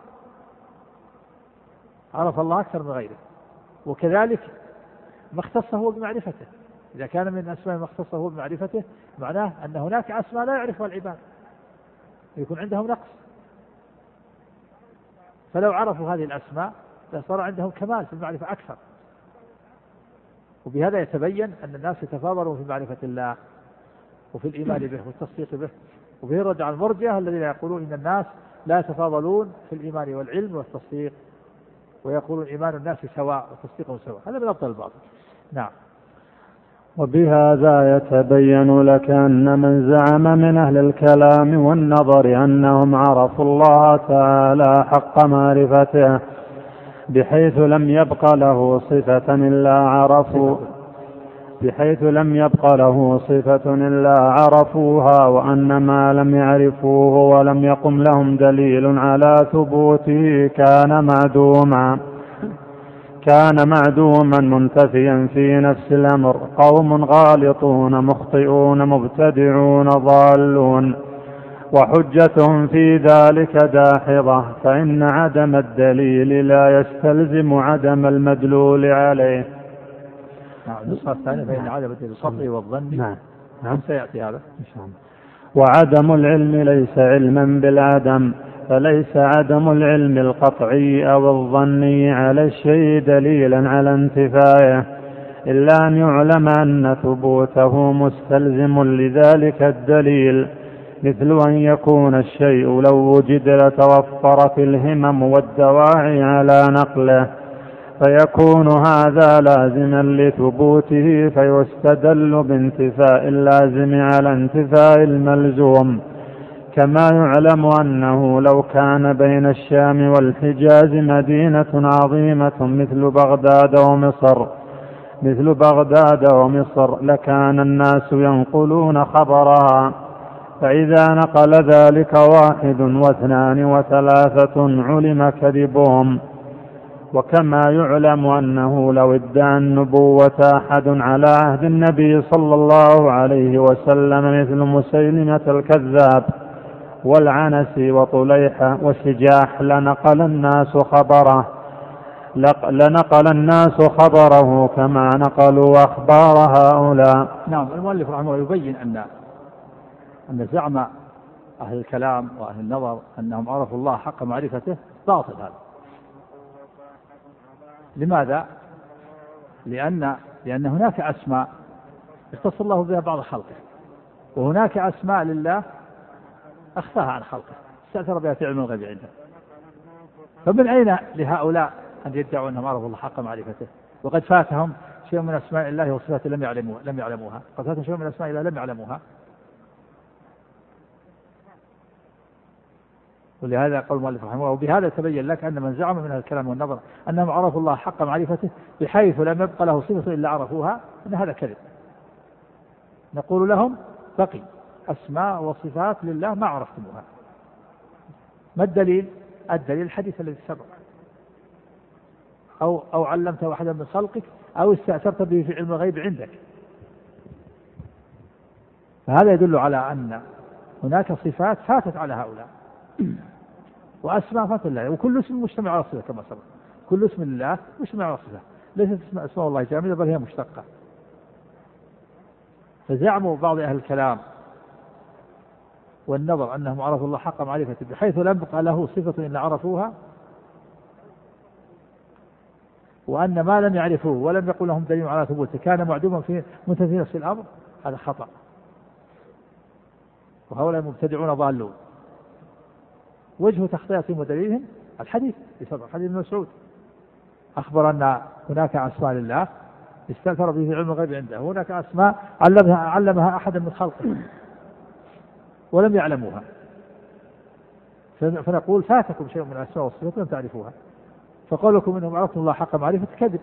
عرف الله أكثر من غيره. وكذلك ما اختصه هو بمعرفته، إذا كان من أسماء ما اختصه هو بمعرفته معناه أن هناك أسماء لا يعرفها العباد، يكون عندهم نقص. فلو عرفوا هذه الأسماء لصار عندهم كمال في المعرفة أكثر. وبهذا يتبين أن الناس يتفاضلون في معرفة الله وفي الإيمان به والتصديق به. وبه رد على المرجئة الذين يقولون إن الناس لا يتفاضلون في الإيمان والعلم والتصديق، ويقولون إيمان الناس سواء وتصديقهم سواء. هذا من أبطل الباطل. نعم. وبهذا يتبين لك أن من زعم من أهل الكلام والنظر أنهم عرفوا الله تعالى حق بحيث لم يبق له صفة إلا عرفوها، وأن ما لم يعرفوه ولم يقم لهم دليل على ثبوته كان معدوما كان معدوما منتفيا في نفس الأمر. قوم غالطون مخطئون مبتدعون ضالون، وحجتهم في ذلك داحضة، فإن عدم الدليل لا يستلزم عدم المدلول عليه. نعم. النسخة الثانية فإن عدم الدليل القطعي والظني. نعم. نعم سيأتي هذا إن شاء الله. وعدم العلم ليس علما بالعدم، فليس عدم العلم القطعي أو الظني على الشيء دليلا على انتفائه، إلا أن يعلم أن ثبوته مستلزم لذلك الدليل، مثل أن يكون الشيء لو وجد لتوفرت الهمم والدواعي على نقله، فيكون هذا لازما لثبوته، فيستدل بانتفاء اللازم على انتفاء الملزوم. كما يعلم أنه لو كان بين الشام والحجاز مدينة عظيمة مثل بغداد ومصر مثل بغداد ومصر لكان الناس ينقلون خبرها، فإذا نقل ذلك واحد واثنان وثلاثة علم كذبهم. وكما يعلم أنه لو ادعى النبوة أحد على عهد النبي صلى الله عليه وسلم مثل مسيلمة الكذاب والعنسي وطليحة وشجاح لنقل الناس خبره لنقل الناس خبره كما نقلوا أخبار هؤلاء. نعم. المؤلف رحمه الله يبين أن أن زعم أهل الكلام وأهل النظر أنهم عرفوا الله حق معرفته باطل هذا. لماذا؟ لأن لأن هناك أسماء يختص الله بها بعض خلقه، وهناك أسماء لله أخفاها عن خلقه استأثر بها في علم الغيب عنده. فمن أين لهؤلاء أن يدعوا أنهم عرفوا الله حق معرفته وقد فاتهم شيء من أسماء الله وصفاته لم يعلموها لم يعلموها قد فاتهم شيء من أسماء الله لم يعلموها. ولهذا قول المؤلف رحمه الله: وبهذا تبين لك أن من زعم من الكلام والنظر أنهم عرفوا الله حق معرفته بحيث لم يبق له صفة إلا عرفوها، أن هذا كذب. نقول لهم: بقي أسماء وصفات لله ما عرفتموها. ما الدليل؟ الدليل الحديث الذي سبق، أو أو علمت واحدا من خلقك، أو استأثرت به في علم الغيب عندك. فهذا يدل على أن هناك صفات فاتت على هؤلاء وأسماء فاتت لله، وكل اسم مجتمع على صفة كما سبق. كل اسم لله مجتمع على صفة، ليست اسماء الله جامدة بل هي مشتقة. فزعموا بعض أهل الكلام والنظر أنهم عرفوا الله حق معرفته بحيث لم يبق له صفة إلا عرفوها، وأن ما لم يعرفوه ولم يقل لهم دليل على ثبوته كان معدوما في منتفي نفس الأمر. هذا خطأ، وهؤلاء مبتدعون ضالون. وجه تخطئتهم ودليلهم الحديث بسبب حديث ابن مسعود أخبر أن هناك أسماء لله استأثر به في علم الغيب عنده، وهناك أسماء علمها علمها أحد من خلقه ولم يعلموها. فنقول: فاتكم شيء من الأسماء والصفات لم تعرفوها، فقولكم إنهم عرفتم الله حق معرفة كذب.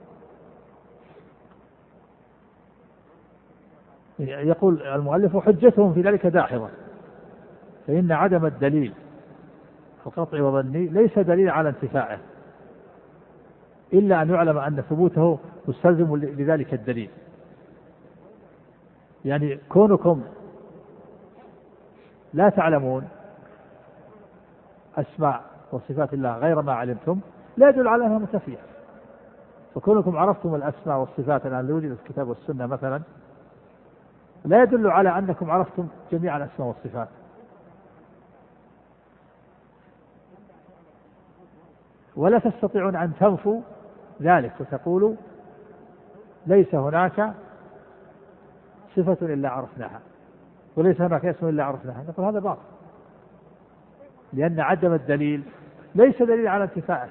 يقول المؤلف: وحجتهم في ذلك داحضة، فإن عدم الدليل القطعي وظني ليس دليل على انتفاعه، إلا أن يعلم أن ثبوته مستلزم لذلك الدليل. يعني كونكم لا تعلمون أسماء وصفات الله غير ما علمتم لا يدل على أنها منتفية. فكونكم عرفتم الأسماء والصفات الآن وجدت في الكتاب والسنة مثلا لا يدل على أنكم عرفتم جميع الأسماء والصفات. ولا تستطيعون أن تنفوا ذلك وتقولوا ليس هناك صفة إلا عرفناها وليس هناك اسم إلا عرفناها. نقول هذا باطل، لأن عدم الدليل ليس دليل على انتفاعه،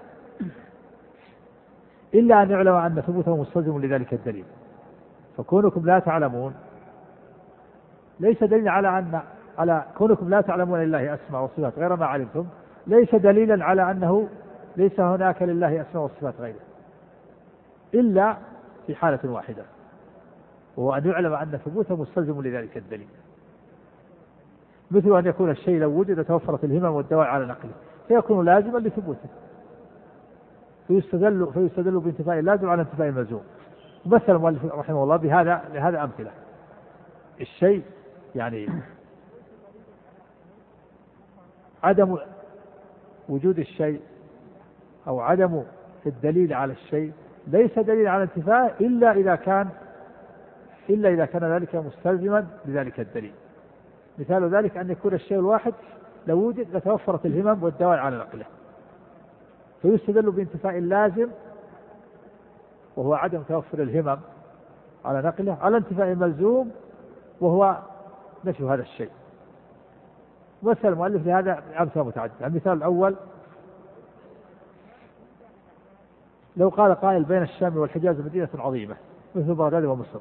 إلا أن يعلم أن ثبوته مستلزم لذلك الدليل. فكونكم لا تعلمون ليس دليل على أن على كونكم لا تعلمون لله أسماء وصفات غير ما علمتم ليس دليلا على أنه ليس هناك لله أسماء وصفات غيره، إلا في حالة واحدة، وهو أن يعلم أن ثبوته مستلزم لذلك الدليل، مثل أن يكون الشيء لو وجد توفرت الهمم والدواعي على نقله فيكون لازما لثبوته، فيستدل فيستدل بانتفاء اللازم على انتفاء الملزوم. مثل المؤلف رحمه الله بهذا لهذا أمثلة. الشيء يعني عدم وجود الشيء أو عدم الدليل على الشيء ليس دليل على انتفاء إلا إذا كان إلا إذا كان ذلك مستلزما لذلك الدليل. مثال ذلك أن يكون الشيء الواحد لو وجد لتوفرت الهمم والدواعي على نقله، فيستدل بانتفاء اللازم وهو عدم توفر الهمم على نقله على انتفاء الملزوم وهو نفي هذا الشيء. مثل المؤلف لهذا أمثلة متعددة. المثال الأول لو قال قائل بين الشام والحجاز مدينة عظيمة مثل بغداد ومصر،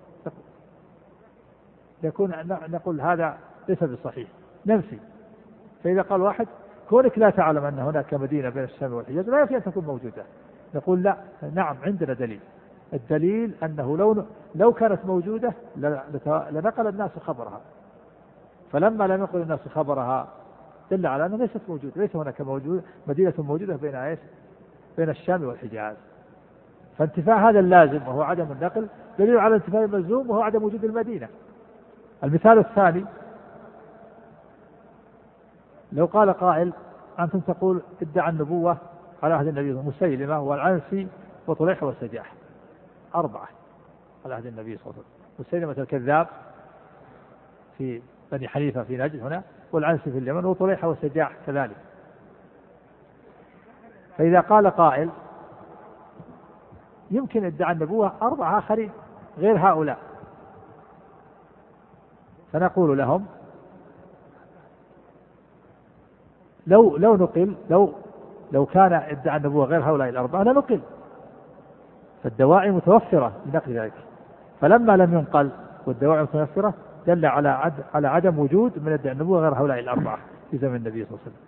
يكون نقول هذا ليس بصحيح ننفي. فإذا قال واحد كونك لا تعلم أن هناك مدينة بين الشام والحجاز لا يكفي أن تكون موجودة، نقول لا، نعم عندنا دليل. الدليل أنه لو لو كانت موجودة لنقل الناس خبرها، فلما لم ينقل الناس خبرها دل على أنها ليست موجودة، ليس هناك موجود مدينة موجودة بين ايش؟ بين الشام والحجاز. فانتفاء هذا اللازم وهو عدم النقل دليل على انتفاء الملزوم وهو عدم وجود المدينة. المثال الثاني لو قال قائل أنتم تقول ادعى النبوة على عهد النبي مسيلمة والعنسي وطليحة والسجاح، أربعة على عهد النبي صلى الله عليه وسلم، مسيلمة الكذاب في بني حنيفة في نجد هنا، والعنسي في اليمن، وطليحة والسجاح كذلك. فإذا قال قائل يمكن ادعى النبوة أربعة آخرين غير هؤلاء، فنقول لهم لو لو نقل لو لو كان ادعى النبوة غير هؤلاء الأربعة لنقل، فالدواعي متوفرة لنقل ذلك، فلما لم ينقل والدواعي متوفرة دل على عد على عدم وجود من ادعى النبوة غير هؤلاء الأربعة في زمن النبي صلى الله عليه وسلم.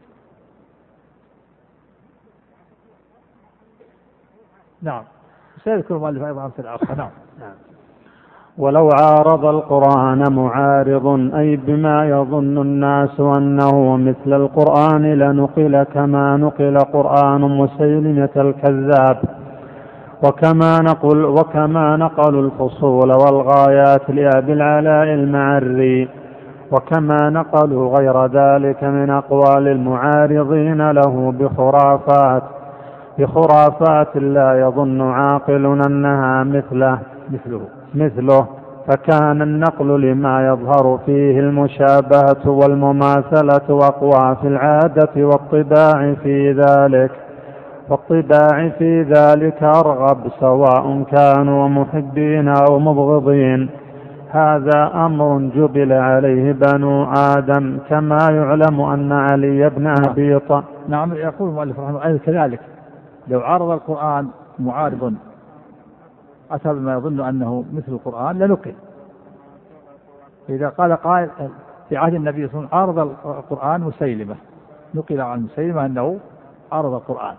نعم. سيذكر المؤلف أيضا أمثلة أخرى. نعم. نعم. ولو عارض القرآن معارض أي بما يظن الناس أنه مثل القرآن لنقل كما نقل قرآن مسيلمة الكذاب، وكما نقل وكما نقلوا الفصول والغايات لأبي العلاء المعري، وكما نقلوا غير ذلك من أقوال المعارضين له بخرافات بخرافات لا يظن عاقل أنها مثله مثله مثله فكان النقل لما يظهر فيه المشابهة والمماثلة أقوى في العادة والطباع في ذلك والطباع في ذلك أرغب سواء كانوا محبين أو مبغضين. هذا أمر جبل عليه بنو آدم، كما يعلم أن علي بن أبي طالب. نعم. يقول المؤلف رحمه الله كذلك لو عارض القرآن معارض أتى بما يظن أنه مثل القرآن لنقل. إذا قال قائل في عهد النبي صلى الله عليه وسلم عارض القرآن مسيلمة، نقل عن مسيلمة أنه عارض القرآن.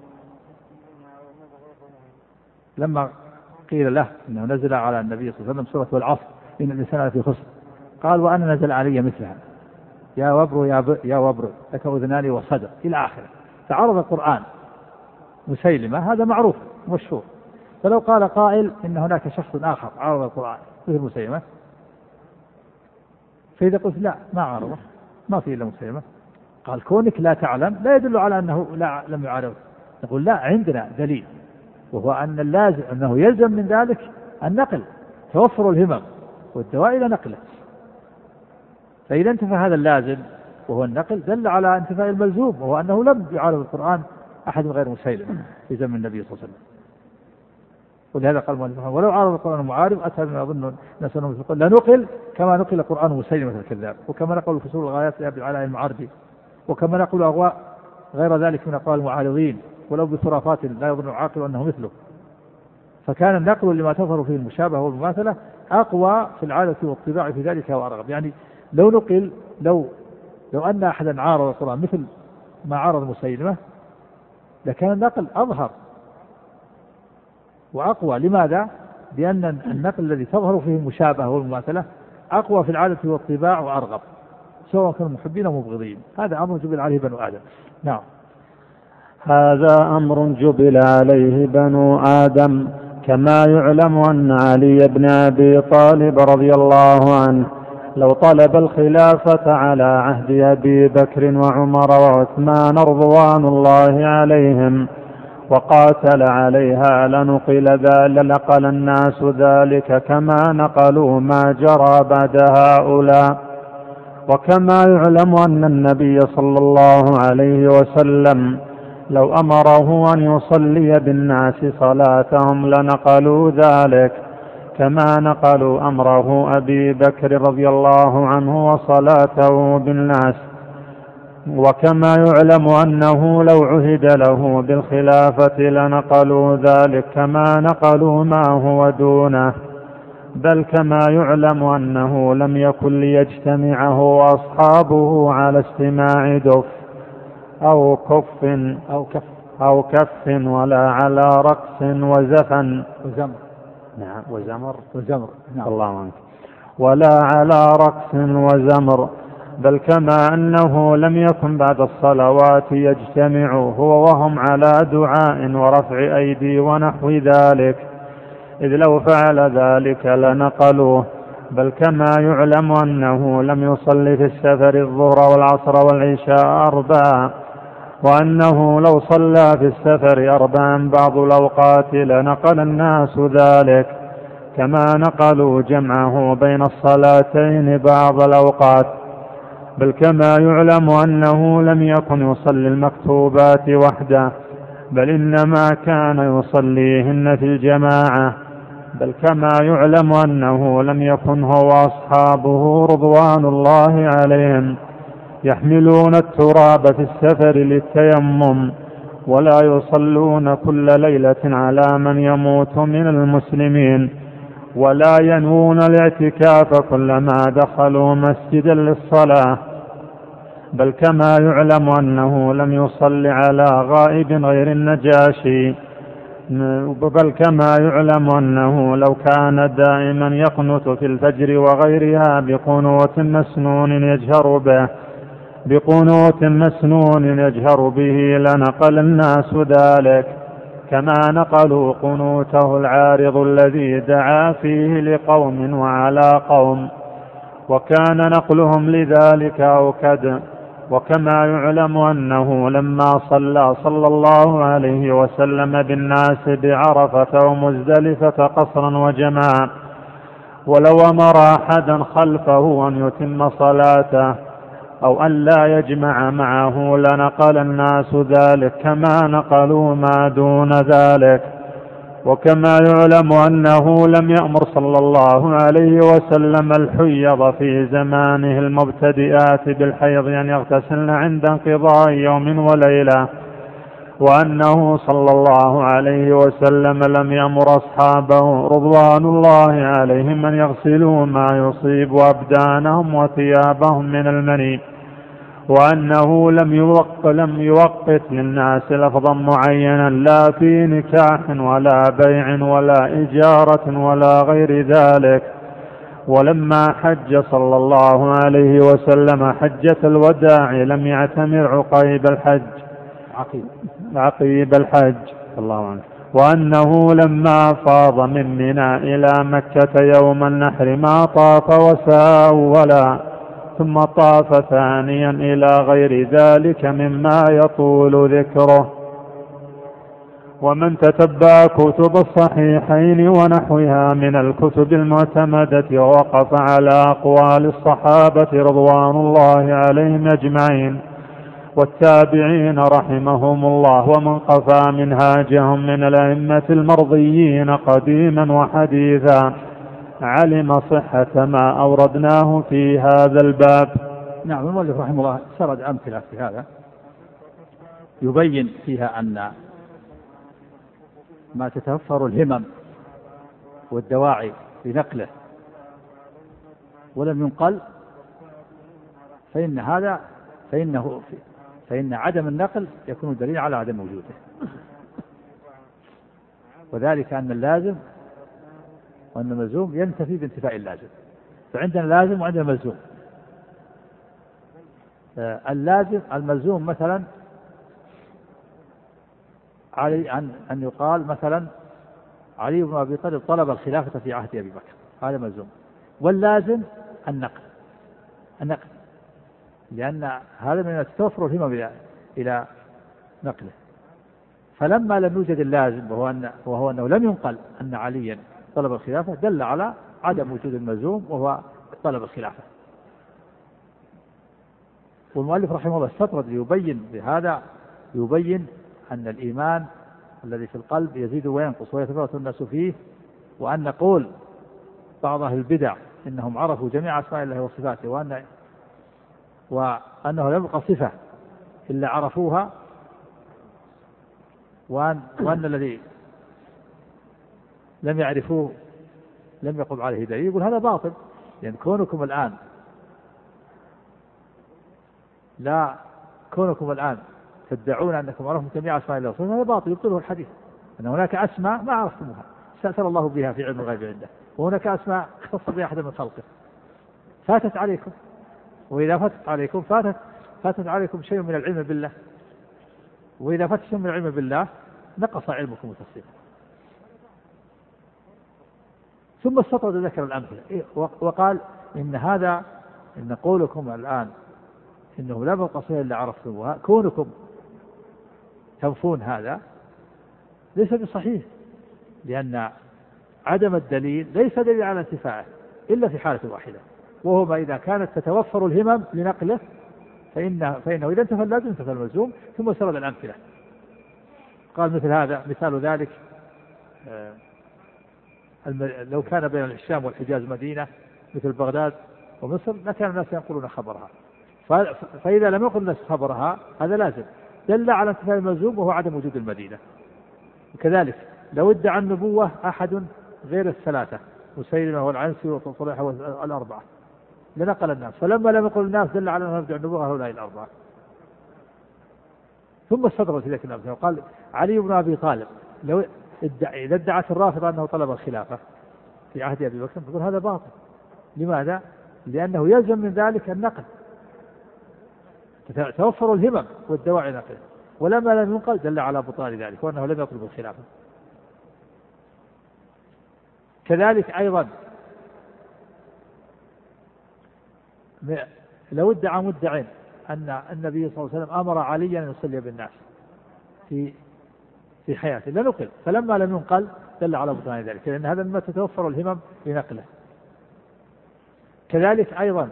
لما قيل له أنه نزل على النبي صلى الله عليه وسلم سورة والعصر إن الإنسان في خسر، قال وأنا نزل علي مثلها يا وبر يا, يا وبر لك أذنان وصدر إلى آخره. فعرض القرآن مسيلمة هذا معروف مشهور. فلو قال قائل إن هناك شخص آخر عارض القرآن مثل مسيلمة، فإذا قلت لا ما عارضه ما في إلا مسيلمة، قال كونك لا تعلم لا يدل على أنه لا لم يعارض. نقول لا، عندنا دليل وهو أن اللازم أنه يلزم من ذلك النقل، توفر الهمم والدواء إلى نقله. فإذا انتفى هذا اللازم وهو النقل دل على انتفاء الملزوم وهو أنه لم يعارض القرآن أحد غير مسيلم في زمن النبي صلى الله عليه وسلم. ولهذا قال المؤلف ولو عارض القرآن معارض أتى بما يظن الناس أنه مثل القرآن لنقل كما نقل قرآن مسيلمة الكذاب، وكما نقل الفصول الغايات لأبي العلاء المعري، وكما نقل أغواء غير ذلك من أقوال المعارضين ولو بخرافات لا يظن عاقل أنه مثله. فكان النقل لما تظهر فيه المشابهة والمماثلة أقوى في العادة والطباع في ذلك وأرغب. يعني لو نقل لو لو أن أحدا عارض القرآن مثل ما عارض مسيلمة لكان النقل أظهر وأقوى. لماذا؟ بأن النقل الذي تظهر فيه المشابهة والمماثلة أقوى في العادة والطباع وأرغب، سواء كانوا محبين أو مبغضين. هذا أمر جبل عليه بنو آدم. نعم. هذا أمر جبل عليه بنو آدم، كما يعلم أن علي بن أبي طالب رضي الله عنه لو طلب الخلافة على عهد أبي بكر وعمر وعثمان رضوان الله عليهم وقاتل عليها لنقل ذلك لنقل الناس ذلك كما نقلوا ما جرى بعد هؤلاء. وكما يعلم أن النبي صلى الله عليه وسلم لو أمره أن يصلي بالناس صلاتهم لنقلوا ذلك كما نقلوا أمره أبي بكر رضي الله عنه وصلاته بالناس. وكما يعلم أنه لو عهد له بالخلافة لنقلوا ذلك كما نقلوا ما هو دونه، بل كما يعلم أنه لم يكن ليجتمعه وأصحابه على استماع دف أو كف أو كف أو كف ولا على رقص وزفن وزمر. نعم وزمر وزمر. نعم. الله عنك. ولا على رقص وزمر، بل كما أنه لم يكن بعد الصلوات يجتمع هو وهم على دعاء ورفع أيدي ونحو ذلك، إذ لو فعل ذلك لنقلوه. بل كما يعلم أنه لم يصلي في السفر الظهر والعصر والعشاء أربعا، وأنه لو صلى في السفر أربعا بعض الأوقات لنقل الناس ذلك كما نقلوا جمعه بين الصلاتين بعض الأوقات. بل كما يعلم أنه لم يكن يصلي المكتوبات وحده، بل إنما كان يصليهن في الجماعة. بل كما يعلم أنه لم يكن هو وأصحابه رضوان الله عليهم يحملون التراب في السفر للتيمم، ولا يصلون كل ليلة على من يموت من المسلمين، ولا ينوون الاعتكاف كلما دخلوا مسجدا للصلاة. بل كما يعلم أنه لم يصل على غائب غير النجاشي. بل كما يعلم أنه لو كان دائما يقنت في الفجر وغيرها بقنوت مسنون يجهر به بقنوت مسنون يجهر به لنقل الناس ذلك كما نقلوا قنوته العارض الذي دعا فيه لقوم وعلى قوم، وكان نقلهم لذلك أوكد. وكما يعلم أنه لما صلى صلى الله عليه وسلم بالناس بعرفة ومزدلفة قصرا وجماعة، ولو أمر أحدا خلفه أن يتم صلاته أو أن لا يجمع معه لنقل الناس ذلك كما نقلوا ما دون ذلك. وكما يعلم أنه لم يأمر صلى الله عليه وسلم الحيض في زمانه المبتدئات بالحيض أن يغتسلن عند انقضاء يوم وليلة، وأنه صلى الله عليه وسلم لم يأمر أصحابه رضوان الله عليهم أن يغسلوا ما يصيب أبدانهم وثيابهم من المني، وأنه لم يوق لم يوقت للناس لفظا معينا لا في نكاح ولا بيع ولا إجارة ولا غير ذلك. ولما حج صلى الله عليه وسلم حجة الوداع لم يعتمر عقيب الحج عقيب, عقيب الحج الله عنه. وأنه لما فاض من منى إلى مكة يوم النحر ما طاف وسعى ولا ثم طاف ثانيا إلى غير ذلك مما يطول ذكره. ومن تتبع كتب الصحيحين ونحوها من الكتب المعتمدة ووقف على أقوال الصحابة رضوان الله عليهم أجمعين والتابعين رحمهم الله ومن قفى منهاجهم من الأئمة المرضيين قديما وحديثا علم صحة ما أوردناه في هذا الباب. نعم. المؤلف رحمه الله سرد أمثلة في هذا يبين فيها أن ما تتوفر الهمم والدواعي لنقله ولم ينقل فإن هذا فإنه فإن عدم النقل يكون دليل على عدم وجوده، وذلك أن اللازم وأن الملزوم ينتفي بانتفاء اللازم. فعندنا لازم وعندنا ملزوم. اللازم الملزوم مثلا علي أن أن يقال مثلا علي بن أبي طالب طلب الخلافة في عهد أبي بكر، هذا ملزوم. واللازم النقل النقل لأن هذا من التوفر الهمم إلى إلى نقله. فلما لم يوجد اللازم وهو أن وهو أنه لم ينقل أن عليا طلب الخلافة دل على عدم وجود الملزوم وهو طلب الخلافة. والمؤلف رحمه الله استطرد ليبين بهذا يبين أن الإيمان الذي في القلب يزيد وينقص ويتفاوت الناس فيه، وأن قول بعض أهل البدع إنهم عرفوا جميع أسماء الله وصفاته وأن وأنه لم يبقى صفة إلا عرفوها، وأن, وأن الذي لم يعرفوه لم يقم عليه دليل، يقول هذا باطل. لأن كونكم الآن لا كونكم الآن تدعون أنكم عرفتم جميع أسماء الله وصفاته هذا باطل، يبطله الحديث. أن هناك أسماء ما عرفتموها استأثر الله بها في علم الغيب عنده، وهناك أسماء اختص بها أحد من خلقه فاتت عليكم، وإذا فاتت عليكم فاتت فاتت عليكم شيء من العلم بالله، وإذا فات شيء من العلم بالله نقص علمكم وتفسيره. ثم استطرد ذكر الأمثلة وقال إن هذا إن قولكم الآن إنه لا بقى صفة إلا عرفتموها، كونكم تنفون هذا ليس بصحيح، لأن عدم الدليل ليس دليل على انتفاعه إلا في حالة واحدة، وهو ما إذا كانت تتوفر الهمم لنقله فإنه, فإنه إذا انتفى اللازم انتفى الملزوم. ثم سرد الأمثلة قال مثل هذا مثال ذلك لو كان بين الشام والحجاز مدينة مثل بغداد ومصر لكان الناس ينقلون خبرها، فإذا لم ينقل الناس خبرها هذا لازم دل على انتفاء الملزوم وهو عدم وجود المدينة. وكذلك لو ادعى النبوة أحد غير الثلاثة مسيلمة والعنسي وطليحة والأربعة لنقل الناس، فلما لم يقل الناس دل على أنه يدعي النبوة هؤلاء الأربعة. ثم استدرج في ذلك الأمثلة وقال علي بن أبي طالب لو ادعى إذا ادعت الرافضة أنه طلب الخلافة في عهد أبي بكر فقل هذا باطل. لماذا؟ لأنه يلزم من ذلك النقل، توفر الهمم والدواعي نقله، ولما لم ينقل دل على بطلان ذلك وأنه لم يطلب الخلافة. كذلك أيضا لو ادعى مدعٍ أن النبي صلى الله عليه وسلم أمر عليا أن يصلي بالناس في في حياته لنقل، فلما لم ينقل دل على بطلان ذلك، لأن هذا مما تتوفر الهمم لنقله. كذلك أيضا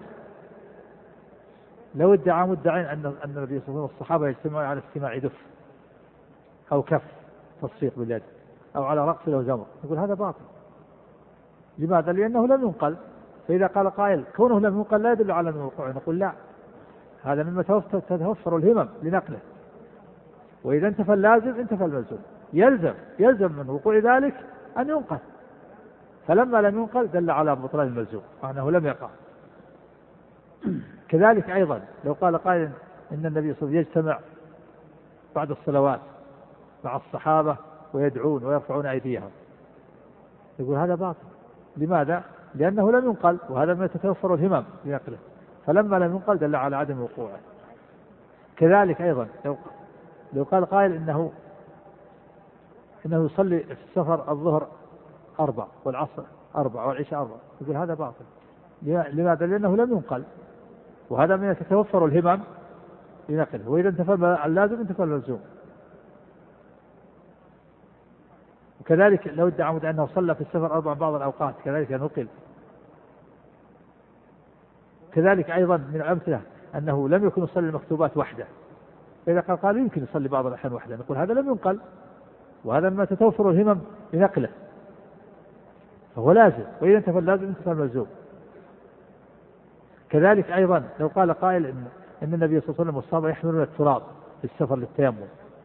لو ادعى مدعٍ أن النبي صلى الله عليه وسلم الصحابة يجتمعون على استماع دف أو كف تصفيق باليد أو على رقص أو زمر، يقول هذا باطل. لماذا؟ لأنه لم ينقل. فإذا قال قائل كونه لم ينقل لا يدل على الوقوع، نقول لا، هذا مما تتوفر الهمم لنقله، وإذا انتفى اللازم انتفى الملزوم، يلزم يلزم من وقوع ذلك أن ينقل، فلما لم ينقل دل على بطلان الملزوم وأنه لم يقع. كذلك أيضا لو قال قائل إن النبي صلى الله عليه وسلم يجتمع بعد الصلوات مع الصحابة ويدعون ويرفعون أيديهم، يقول هذا باطل. لماذا؟ لأنه لم ينقل، وهذا ما تتوفر الهمم لنقله، فلما لم ينقل دل على عدم وقوعه. كذلك أيضا لو لو قال قائل إنه إنه يصلي في السفر الظهر أربع والعصر أربع والعشاء أربع، يقول هذا باطل. لماذا؟ لأنه لم ينقل، وهذا من تتوفر الهمم لنقله، وإذا انتفى اللازم انتفى الملزوم. وكذلك لو ادعى مدعي أنه صلى في السفر أربع بعض الأوقات كذلك نقل. كذلك أيضا من الأمثلة أنه لم يكن يصلي المكتوبات وحده، فإذا قال قال يمكن يصلي بعض الأحيان وحده، نقول هذا لم ينقل، وهذا ما تتوفر الهمم لنقله فهو لازم، وإذا انتفى اللازم انتفى الملزوم. كذلك أيضا لو قال قائل إن, إن النبي صلى الله عليه وسلم والصحابة يحملون التراب في السفر للتيمم،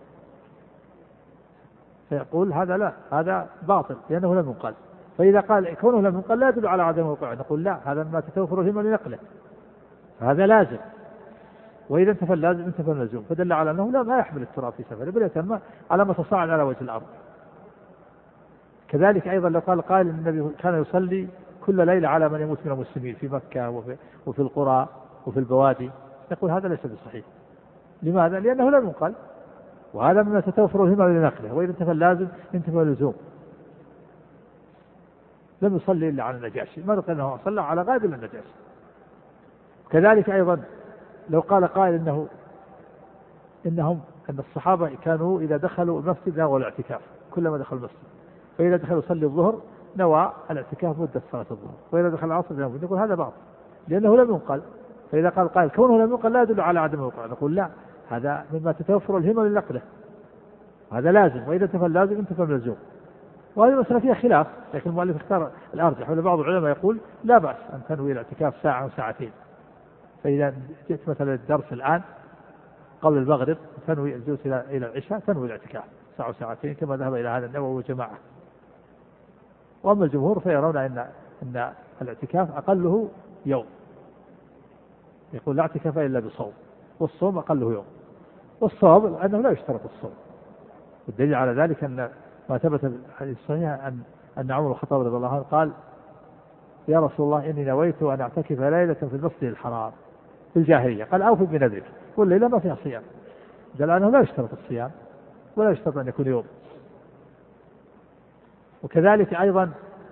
فيقول هذا لا، هذا باطل لأنه لم ينقل. فإذا قال كونه لم ينقل لا يدل على عدم وقوعه، نقول لا، هذا ما تتوفر الهمم لنقله فهذا لازم، وإذا انتفى اللازم انتفى الملزوم، فدل على أنه لا ما يحمل التراب في سفره بل يتم على ما تصاعد على وجه الأرض. كذلك أيضا لو قال قائل إن النبي كان يصلي كل ليلة على من يموت من المسلمين في مكة وفي, وفي القرى وفي البوادي، نقول هذا ليس بصحيح. لماذا؟ لأنه لم ينقل، وهذا مما تتوفر الهمة لنقله، وإذا انتفى اللازم انتفى اللزوم. لم يصلي إلا على النجاشي، ما نقول أنه صلى على غائب إلا النجاشي. كذلك أيضا لو قال قائل إنه إنهم أن الصحابة كانوا إذا دخلوا المسجد نووا الاعتكاف كلما دخلوا المسجد، فإذا دخلوا يصلي الظهر نوى الاعتكاف مدة صلاة الظهر، وإذا دخل العصر نوى. نقول هذا باطل لأنه لم ينقل. فإذا قال قائل كونه لم ينقل لا يدل على عدم الوقوع، نقول لا، هذا مما تتوفر الهمة لنقله، هذا لازم، وإذا انتفى اللازم انتفى اللزوم. وهذه مسألة فيها خلاف، لكن المؤلف اختار الأرجح، وبعض العلماء يقول لا بأس أن تنوي الاعتكاف ساعة وساعتين. فإذا جئت مثلا الدرس الآن قبل المغرب تنوي الجلوس إلى إلى العشاء، تنوي الاعتكاف ساعة وساعتين كما ذهب إلى هذا النووي وجماعة. وأما الجمهور فيرون أن أن الاعتكاف أقله يوم، يقول لا اعتكاف إلا بصوم، والصوم أقله يوم، والصواب أنه لا يشترط الصوم. والدليل على ذلك أن ما ثبت في الحديث الصحيح أن أن عمر بن الخطاب رضي الله عنه قال يا رسول الله إني نويت أن أعتكف ليلة في المسجد الحرام في الجاهلية، قال أوفي بنذرك، والليلة ما فيها صيام، دل أنه لا يشترط الصيام ولا يشترط أن يكون يوم. وكذلك أيضا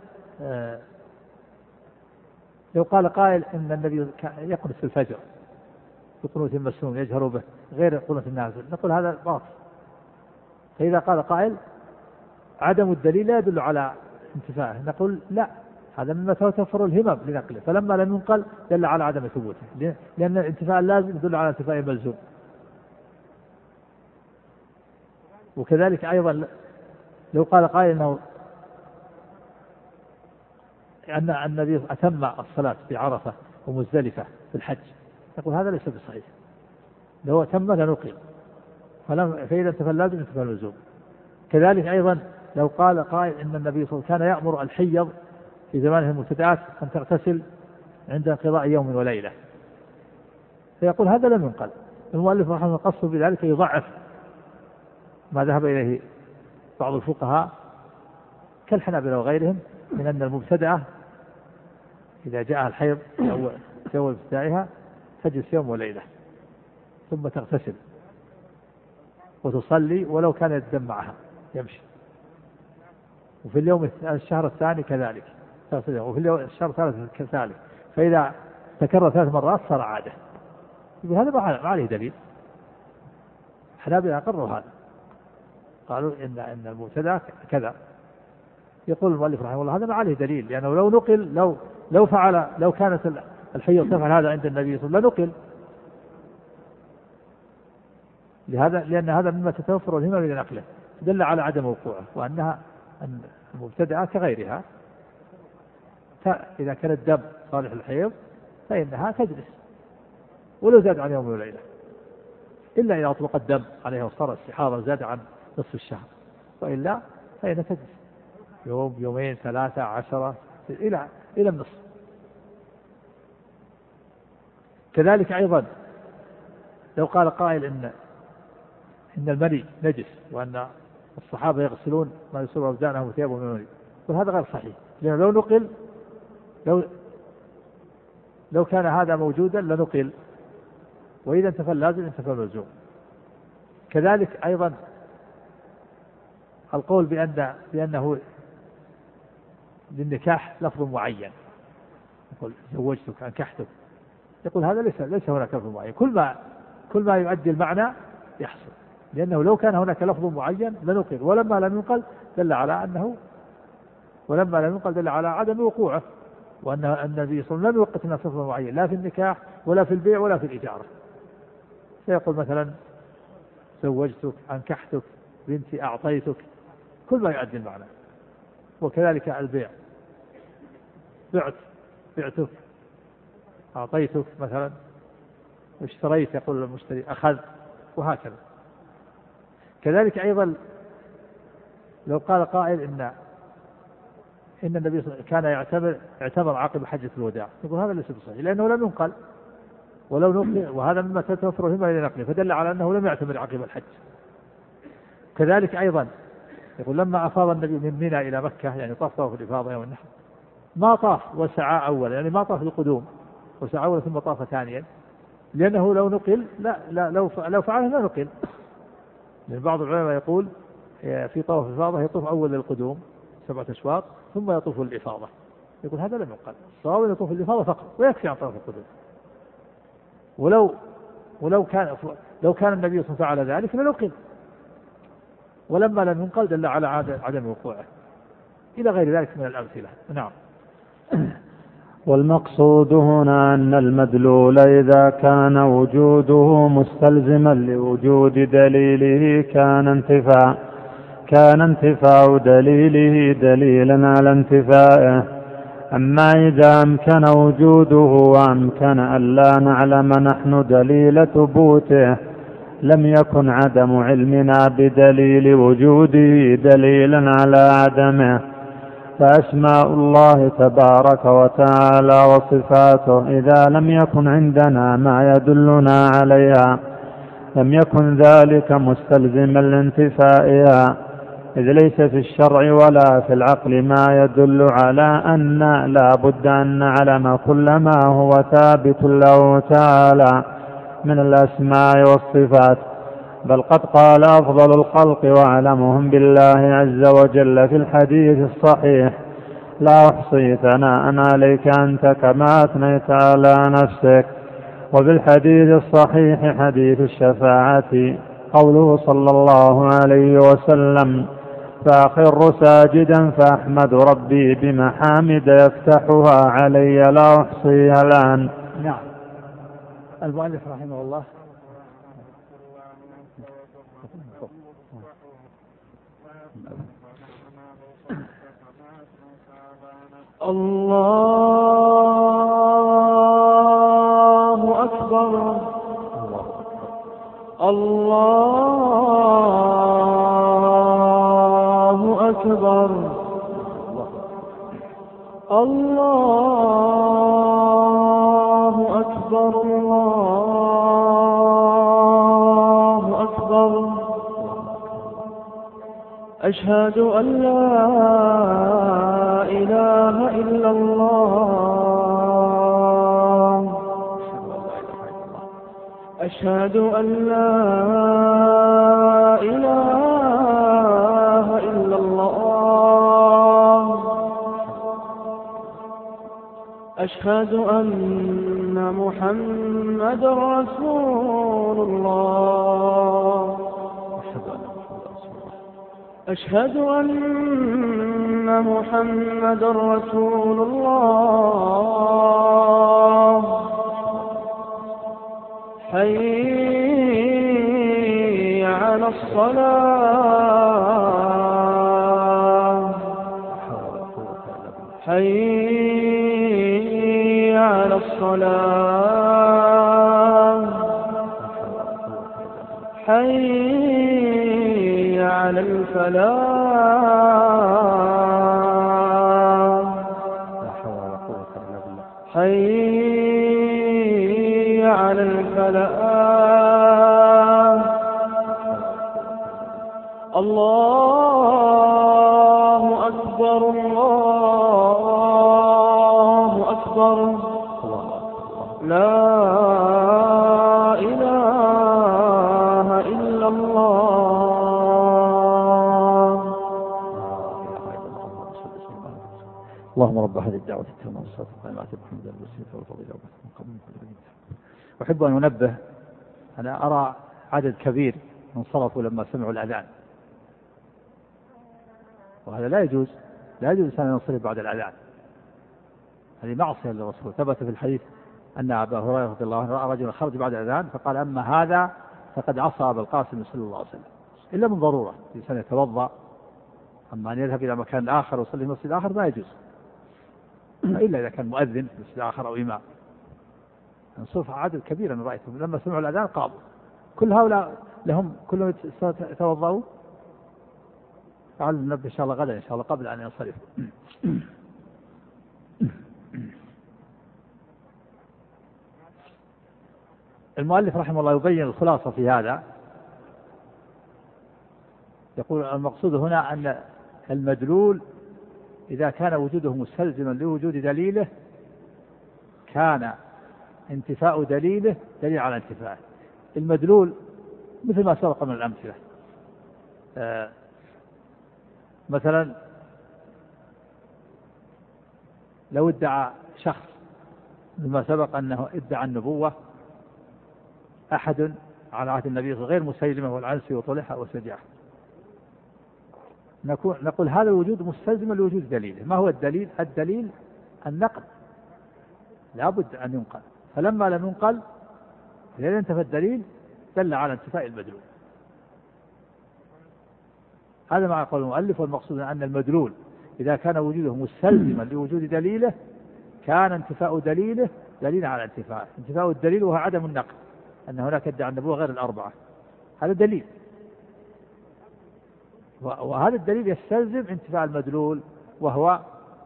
لو قال قائل إن النبي يقنت في الفجر بقنوت مسنون يجهر به غير قنوت النازل، نقول هذا باطل. فإذا قال قائل عدم الدليل لا يدل على انتفاعه، نقول لا، هذا مما توفر الهمم لنقله، فلما لم ينقل دل على عدم ثبوته، لأن الانتفاع اللازم يدل على انتفاع الملزوم. وكذلك أيضا لو قال قائل أنه أن النبي أتم الصلاة في عرفة ومزدلفة في الحج، نقول هذا ليس بصحيح، لو أتم لنقل، فلم فإذا انتفى اللازم انتفى اللزوم. كذلك أيضا لو قال قائل إن النبي صلى الله عليه وسلم كان يأمر الحيض في زمانه المبتدعات أن تغتسل عند انقضاء يوم وليلة، فيقول هذا لم ينقل. المؤلف رحمه الله قصده بذلك يضعف ما ذهب إليه بعض الفقهاء كالحنابلة وغيرهم من أن المبتدعة إذا جاءها الحيض أو جو ابتدائها تجلس يوم وليلة ثم تغتسل وتصلي ولو كان الدم معها يمشي، وفي اليوم الشهر الثاني كذلك، وفي اليوم الشهر الثالث كذلك، فإذا تكرر ثلاث مرات صار عادة. هذا ما عليه دليل، الحنابلة أقروا هذا، قالوا إن إن المبتدع كذا. يقول المؤلف رحمه الله هذا ما عليه دليل، لأنه يعني لو نقل لو لو فعل لو كانت الحيض تفعل هذا عند النبي صلى الله عليه وسلم لنقل، لهذا لأن هذا مما تتوفر الهمة لنقله، دل على عدم وقوعه، وأنها أن المبتدعة كغيرها إذا كان الدم صالح الحيض فإنها تجلس ولو زاد عن يوم وليلة، إلا إذا أطلق الدم عليها وصار استحاضة زاد عن نصف الشهر، وإلا فإنها تجلس يوم يومين ثلاثة عشرة إلى إلى النصف. كذلك أيضا لو قال قائل إن إن المني نجس وأن الصحابة يغسلون ما يصيب أبدانهم وثيابهم من المني، وهذا غير صحيح، لأنه لو نقل لو لو كان هذا موجودا لنقل، وإذا انتفى اللازم انتفى الملزوم. كذلك أيضا القول بأن بأنه للنكاح لفظ معين، يقول زوجتك أنكحتك، يقول هذا ليس ليس هناك لفظ معين، كل ما كل ما يؤدي المعنى يحصل، لأنه لو كان هناك لفظ معين لنقل، ولما لم ينقل دل على أنه ولما لم ينقل دل على عدم وقوعه، وأن النبي صلى الله عليه وسلم لم يوقت لنا لفظ معين لا في النكاح ولا في البيع ولا في الإجارة. فيقول مثلا زوجتك أنكحتك بنتي أعطيتك، كل ما يؤدي المعنى. وكذلك البيع، بعت بعتك أعطيتك مثلا، اشتريت يقول المشتري أخذ، وهكذا. كذلك أيضا لو قال قائل إن إن النبي كان يعتبر اعتبر عقب حجة الوداع، يقول هذا ليس بصحيح، لأنه لم ينقل، ولو نقل وهذا مما تتوفر الهمة إلى نقله، فدل على أنه لم يعتبر عقب الحج. كذلك أيضا يقول لما أفاض النبي من منى إلى مكة، يعني طاف طواف الإفاضة يوم النحر، ما طاف وسعى أولا، يعني ما طاف القدوم وسعى أولا ثم طاف ثانيا، لأنه لو نقل لا, لا لو لو فعله لا نقل. لأن بعض العلماء يقول في طواف الإفاضة يطوف أول القدوم سبعة أشواط ثم يطوف الإفاضة، يقول هذا لم يقل، الصواب يطوف الإفاضة فقط ويكفي عن طواف القدوم. ولو ولو كان لو كان النبي صلى الله عليه وسلم فعل ذلك لنقل، ولما لم ينقل دل على عدم وقوعه، إلى غير ذلك من الأمثلة. نعم. والمقصود هنا أن المدلول إذا كان وجوده مستلزما لوجود دليله كان انتفاع كان انتفاع دليله دليلا على انتفائه. أما إذا أمكن وجوده وأمكن أن لا نعلم نحن دليل ثبوته لم يكن عدم علمنا بدليل وجوده دليلا على عدمه. فأسماء الله تبارك وتعالى وصفاته إذا لم يكن عندنا ما يدلنا عليها لم يكن ذلك مستلزما لانتفائها، إذ ليس في الشرع ولا في العقل ما يدل على أن لا بد أن نعلم كل ما هو ثابت له تعالى من الأسماء والصفات. بل قد قال أفضل الخلق وأعلمهم بالله عز وجل في الحديث الصحيح: لا أحصي ثناء عليك أنت كما أثنيت على نفسك. وفي الحديث الصحيح حديث الشفاعة قوله صلى الله عليه وسلم: فأخر ساجدا فأحمد ربي بمحامد يفتحها علي لا أحصيها الآن. نعم. المؤلف رحمه الله الله أكبر الله أكبر الله أكبر الله أكبر. أشهد أن لا إله إلا الله أشهد أن لا إله إلا الله أشهد أن محمد رسول الله أشهد أن محمد رسول الله. حي على الصلاة حي على الصلاة حي على الفلاح حي على الفلاح. الله أكبر الله أكبر لا إله إلا الله. اللهم رب هذه الدعوة التامة والصلاة القائمة آت محمدا الوسيلة والفضيلة وبعثه مقاما محمودا. أحب أن أنبه، أنا أرى عدد كبير انصرفوا لما سمعوا الأذان، وهذا لا يجوز، لا يجوز أن ينصرف بعد الأذان، هذه معصية للرسول. ثبت في الحديث أن أبا هريرة رضي الله عنه رأى رجلا خرج بعد الأذان فقال: أما هذا فقد عصى أبا القاسم صلى الله عليه وسلم، إلا من ضرورة، الإنسان يتوضأ، أما أن يذهب إلى مكان آخر ويصلي في مسجد آخر ما يجوز، إلا إذا كان مؤذن في مسجد آخر أو إمام. انصرف عدد كبير أنا رأيتهم لما سمعوا الأذان قاموا، كل هؤلاء لهم كلهم يتوضأوا. تعالوا ننبه إن شاء الله غدا إن شاء الله قبل أن ينصرف. المؤلف رحمه الله يبين الخلاصة في هذا، يقول المقصود هنا أن المدلول إذا كان وجوده مستلزما لوجود دليله كان انتفاء دليله دليل على انتفاعه. المدلول مثل ما سبق من الأمثلة، آه مثلا لو ادعى شخص مما سبق أنه ادعى النبوة أحد على عهد النبي غير مسيلمة والعنسي وطلحة وسجاح، نقول هذا الوجود مستلزم لوجود دليله. ما هو الدليل؟ الدليل النقل، لا بد أن ينقل، فلما لم ينقل إذا انتفى الدليل دل على انتفاء المدلول. هذا ما يقول المؤلف، والمقصود أن المدلول إذا كان وجوده مستلزما لوجود دليله كان انتفاء دليله دليل على انتفاء انتفاء الدليل وهو عدم النقل، أن هناك ادعى النبوة غير الأربعة، هذا دليل، وهذا الدليل يستلزم انتفاء المدلول وهو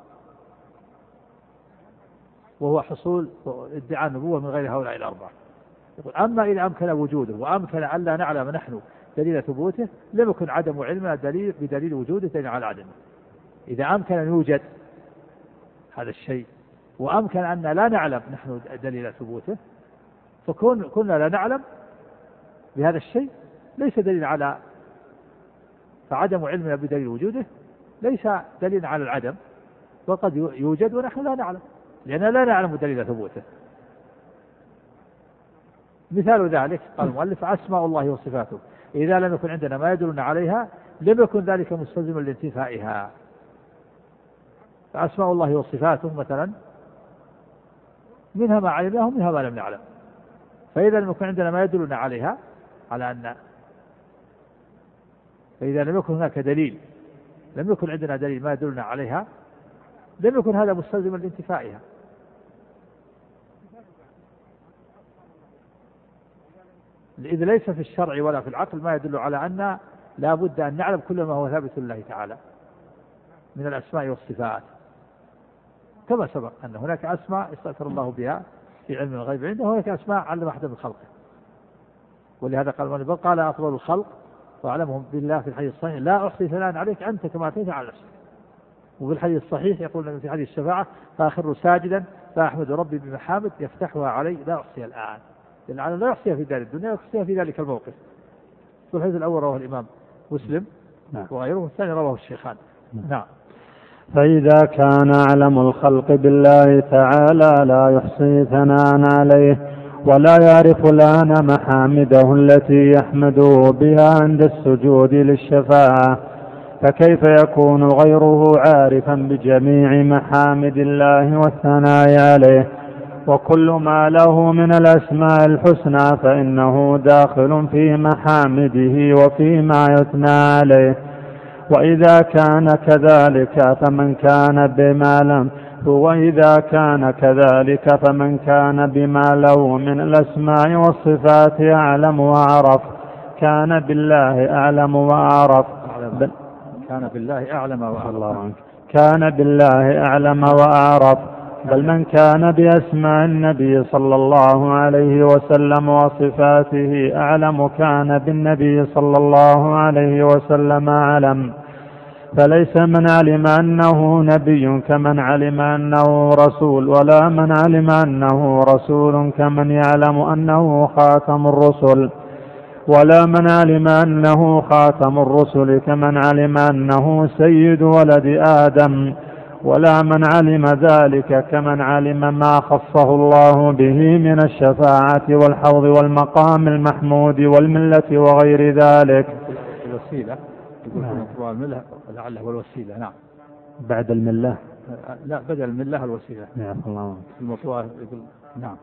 وهو حصول ادعاء النبوة من غير هؤلاء الأربعة. يقول أما إذا أمكن وجوده وأمكن أن لا نعلم نحن دليل ثبوته لم يكن عدم علمنا دليل بدليل وجوده دليل على عدمه. إذا أمكن أن يوجد هذا الشيء وأمكن أن لا نعلم نحن دليل ثبوته فكون كنا لا نعلم بهذا الشيء ليس دليل على، فعدم علمنا بدليل وجوده ليس دليل على العدم، وقد يوجد ونحن لا نعلم لأننا لا نعلم دليل ثبوته. مثال ذلك قال المؤلف أسماء الله وصفاته إذا لم يكن عندنا ما يدلنا عليها لم يكن ذلك مستلزما لانتفائها. فأسماء الله وصفاته مثلا منها ما علمناه ومنها ما لم نعلم، فإذا لم يكن عندنا ما يدلنا عليها على أن فإذا لم يكن هناك دليل لم يكن عندنا دليل ما يدلنا عليها لم يكن هذا مستلزما لانتفائها. إذ ليس في الشرع ولا في العقل ما يدل على أن لا بد أن نعلم كل ما هو ثابت لله تعالى من الأسماء والصفات، كما سبق أن هناك أسماء استأثر الله بها في علم الغيب عنده، وهناك أسماء علم أحد من خلقه. ولهذا قال من قال أفضل الخلق وأعلمهم بالله في الحديث الصحيح لا أحصي ثناء عليك أنت كما أثنيت على نفسك. وفي الحديث الصحيح يقول في حديث الشفاعة فأخر ساجدا فأحمد ربي بمحامد يفتحها علي لا أحصي الآن، لأن لا يحصيها في دار الدنيا يحصيها في ذلك الموقف. والحديث الأول رواه الإمام مسلم وغيره، والثاني رواه الشيخان. نعم. فإذا كان أعلم الخلق بالله تعالى لا يحصي ثناء عليه ولا يعرف الآن محامده التي يحمده بها عند السجود للشفاعة، فكيف يكون غيره عارفا بجميع محامد الله والثناء عليه؟ وكل ما له من الأسماء الحسنى فإنه داخل في محامده وفيما يثنى عليه. وإذا كان كذلك فمن كان بما لم وإذا كان كذلك فمن كان بما له من الأسماء والصفات أعلم وأعرف كان بالله أعلم وأعرف كان بالله أعلم وأعرف كان بالله أعلم وأعرف بل من كان بأسماء النبي صلى الله عليه وسلم وصفاته أعلم كان بالنبي صلى الله عليه وسلم أعلم. فليس من علم أنه نبي كمن علم أنه رسول، ولا من علم أنه رسول كمن يعلم أنه خاتم الرسل، ولا من علم أنه خاتم الرسل كمن علم أنه سيد ولد آدم، ولا من علم ذلك كمن علم ما خصه الله به من الشفاعة والحوض والمقام المحمود والملة وغير ذلك. الوسيلة يقول الملة لعله والوسيلة. نعم. بعد الملة لا بدل الملة الوسيلة. نعم الله. المطوع يقول نعم.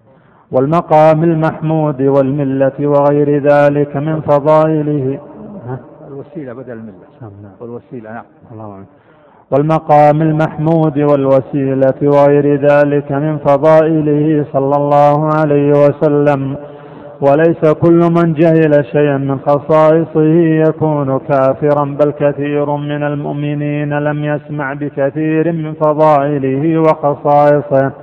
والمقام المحمود والملة وغير ذلك من فضائله. الوسيلة بدل الملة والوسيلة. نعم. الله. والمقام المحمود والوسيلة وغير ذلك من فضائله صلى الله عليه وسلم. وليس كل من جهل شيئا من خصائصه يكون كافرا، بل كثير من المؤمنين لم يسمع بكثير من فضائله وخصائصه.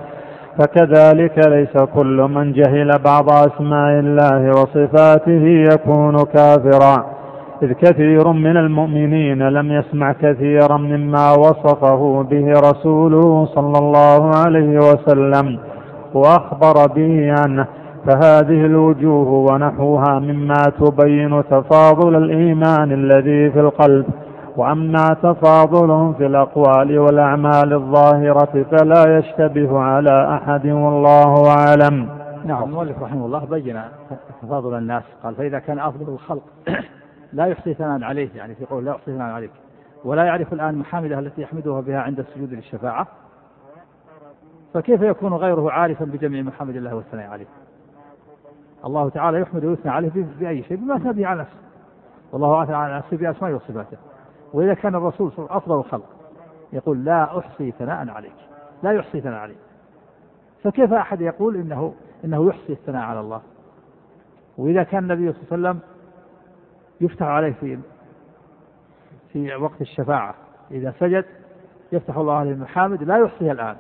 فكذلك ليس كل من جهل بعض أسماء الله وصفاته يكون كافرا، إذ كثير من المؤمنين لم يسمع كثيرا مما وصفه به رسوله صلى الله عليه وسلم وأخبر به عنه، فهذه الوجوه ونحوها مما تبين تفاضل الإيمان الذي في القلب. وأما تفاضل في الأقوال والأعمال الظاهرة فلا يشتبه على أحد والله أعلم. نعم. المؤلف رحمه الله بين تفاضل الناس، قال فإذا كان أفضل الخلق لا يحصي ثناء عليه، يعني في قول لا يحصي ثناء عليك، ولا يعرف الآن محامده التي يحمدها بها عند السجود للشفاعة، فكيف يكون غيره عارفا بجميع محامد الله والثناء عليه؟ الله تعالى يحمد ويثنى عليه بأي شيء بما ثنى به على نفسه، والله أثنى على نفسه بأسمائه وصفاته. وإذا كان الرسول أفضل الخلق يقول لا أحصي ثناء عليك، لا يحصي ثناء عليك، فكيف أحد يقول إنه إنه يحصي الثناء على الله؟ وإذا كان النبي صلى الله عليه وسلم يفتح عليه في في وقت الشفاعة إذا سجد يفتح الله عليه المحامد لا يحصيها الآن،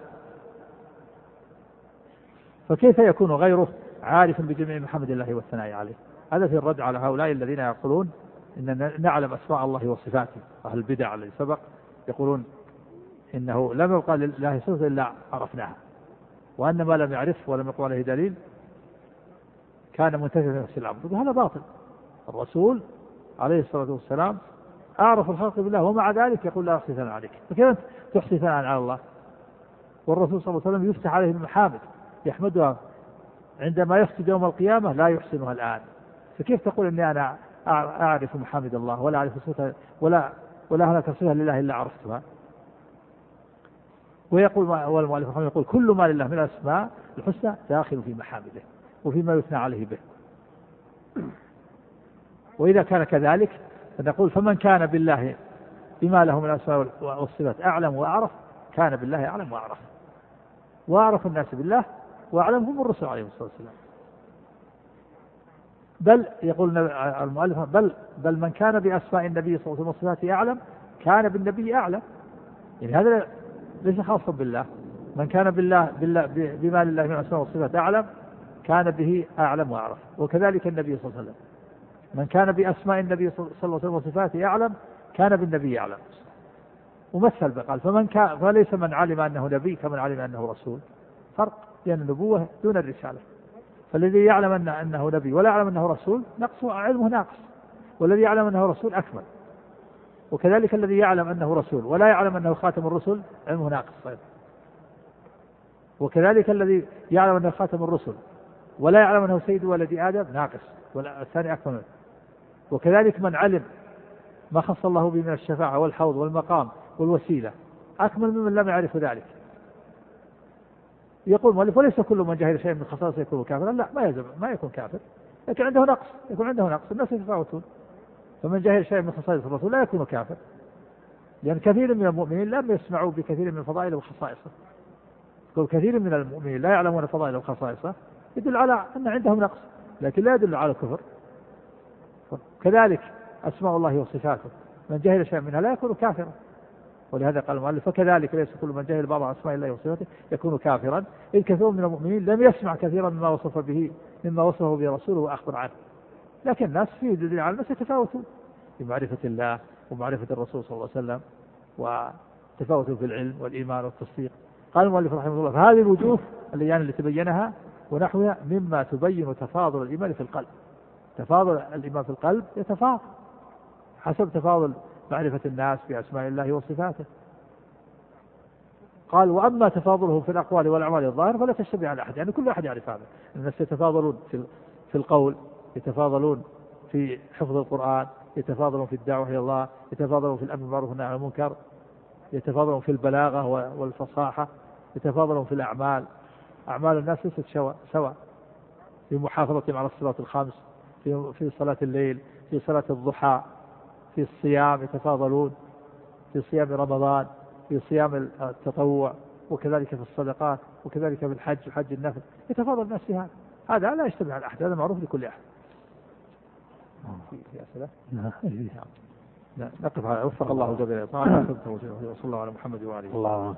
فكيف يكون غيره عارفا بجميع محامد الله والثناء عليه؟ هذا في الرد على هؤلاء الذين يقولون إن نعلم أسماء الله وصفاته. أهل البدع الذي سبق يقولون إنه لم يبقى لله صفة إلا عرفناها، وأن ما لم يعرف ولم يقل عليه دليل كان منتفعا في نفس الأمر. هذا باطل. الرسول عليه الصلاة والسلام أعرف الخلق بالله ومع ذلك يقول لا أحصي ثناء عليك، فكيف تحصي ثناء على الله؟ والرسول صلى الله عليه وسلم يفتح عليه المحامد يحمدها عندما يسجد يوم القيامة لا يحسنها الآن، فكيف تقول إني أنا أعرف محامد الله ولا أعرف صفة ولا ولا هناك صفة لله إلا عرفتها؟ ويقول والمؤلف رحمه يقول كل ما لله من الأسماء الحسنى داخل في محامده وفيما يثنى عليه به. وإذا كان كذلك فنقول فمن كان بالله بما له من الأسماء والصفات أعلم وأعرف كان بالله أعلم وأعرف، وأعرف الناس بالله وأعلمهم الرسل عليه الصلاة والسلام. بل يقول المؤلف بل بل من كان بأسماء النبي صلى الله عليه وسلم وصفاته أعلم كان بالنبي أعلم، يعني هذا ليس خاصا بالله. من كان بالله, بالله بما لله من الأسماء والصفات أعلم كان به أعلم وأعرف، وكذلك النبي صلى الله عليه وسلم من كان بأسماء النبي صلى الله عليه وسلم وصفاته أعلم كان بالنبي أعلم. ومثل بقال فمن كان فليس من علم أنه نبي كمن علم أنه رسول، فرق بين النبوة دون الرسالة. فالذي يعلم أن أنه نبي ولا يعلم أنه رسول نقص علمه ناقص، والذي يعلم أنه رسول أكمل. وكذلك الذي يعلم أنه رسول ولا يعلم أنه خاتم الرسل علمه ناقص طيب. وكذلك الذي يعلم أنه خاتم الرسل ولا يعلم أنه سيد ولد آدم ناقص، والثاني أكمل منه. وكذلك من علم ما خص الله به من الشفاعة والحوض والمقام والوسيلة أكمل ممن لم يعرف ذلك. يقول مؤلف وليس كل من جهل شيء من خصائصه يكون كافرا، لا ما يلزم ما يكون كافر، لكن عنده نقص يكون عنده نقص، الناس يتفاوتون. فمن جهل شيء من خصائص الرسول لا يكون كافر، لأن كثير من المؤمنين لم يسمعوا بكثير من فضائله وخصائصه. يقول كثير من المؤمنين لا يعلمون فضائله وخصائصه يدل على أن عندهم نقص، لكن لا يدل على الكفر. كذلك أسماء الله وصفاته من جهل شيء منها لا يكون كافرا، ولهذا قال المؤلف فكذلك ليس كل من جهل بعض أسماء الله وصفاته يكون كافرا، إذ كثير من المؤمنين لم يسمع كثيرا مما وصف به مما وصفه به رسوله وأخبر عنه. لكن الناس في دليل على الناس يتفاوتون في معرفة الله ومعرفة الرسول صلى الله عليه وسلم، وتفاوتوا في العلم والإيمان والتصديق. قال المؤلف رحمه الله فهذه الوجوه اللي يعني اللي تبينها ونحوها مما تبين تفاضل الإيمان في القلب. تفاضل الإيمان في القلب يتفاضل حسب تفاضل معرفة الناس بأسماء الله وصفاته. قال وأما تفاضله في الأقوال والأعمال الظاهر فلا تشتبه على أحد، يعني كل أحد يعرف هذا. الناس يتفاضلون في في القول، يتفاضلون في حفظ القرآن، يتفاضلون في الدعوة إلى الله، يتفاضلون في الأمر بالمعروف والنهي عن المنكر، يتفاضلون في البلاغة والفصاحة، يتفاضلون في الأعمال. أعمال الناس ليست سواء في محافظتهم على الصلوات الخمس، في في صلاة الليل، في صلاة الضحى، في الصيام يتفاضلون، في صيام رمضان، في صيام التطوع، وكذلك في الصدقات، وكذلك في الحج وحج النفل، يتفاضل الناس في هذا. هذا لا يشتبه على أحد، هذا معروف لكل أحد. في أسئلة؟ لا نقف على وفق الله جل وعلا. وصلى الله على محمد وعلى الله.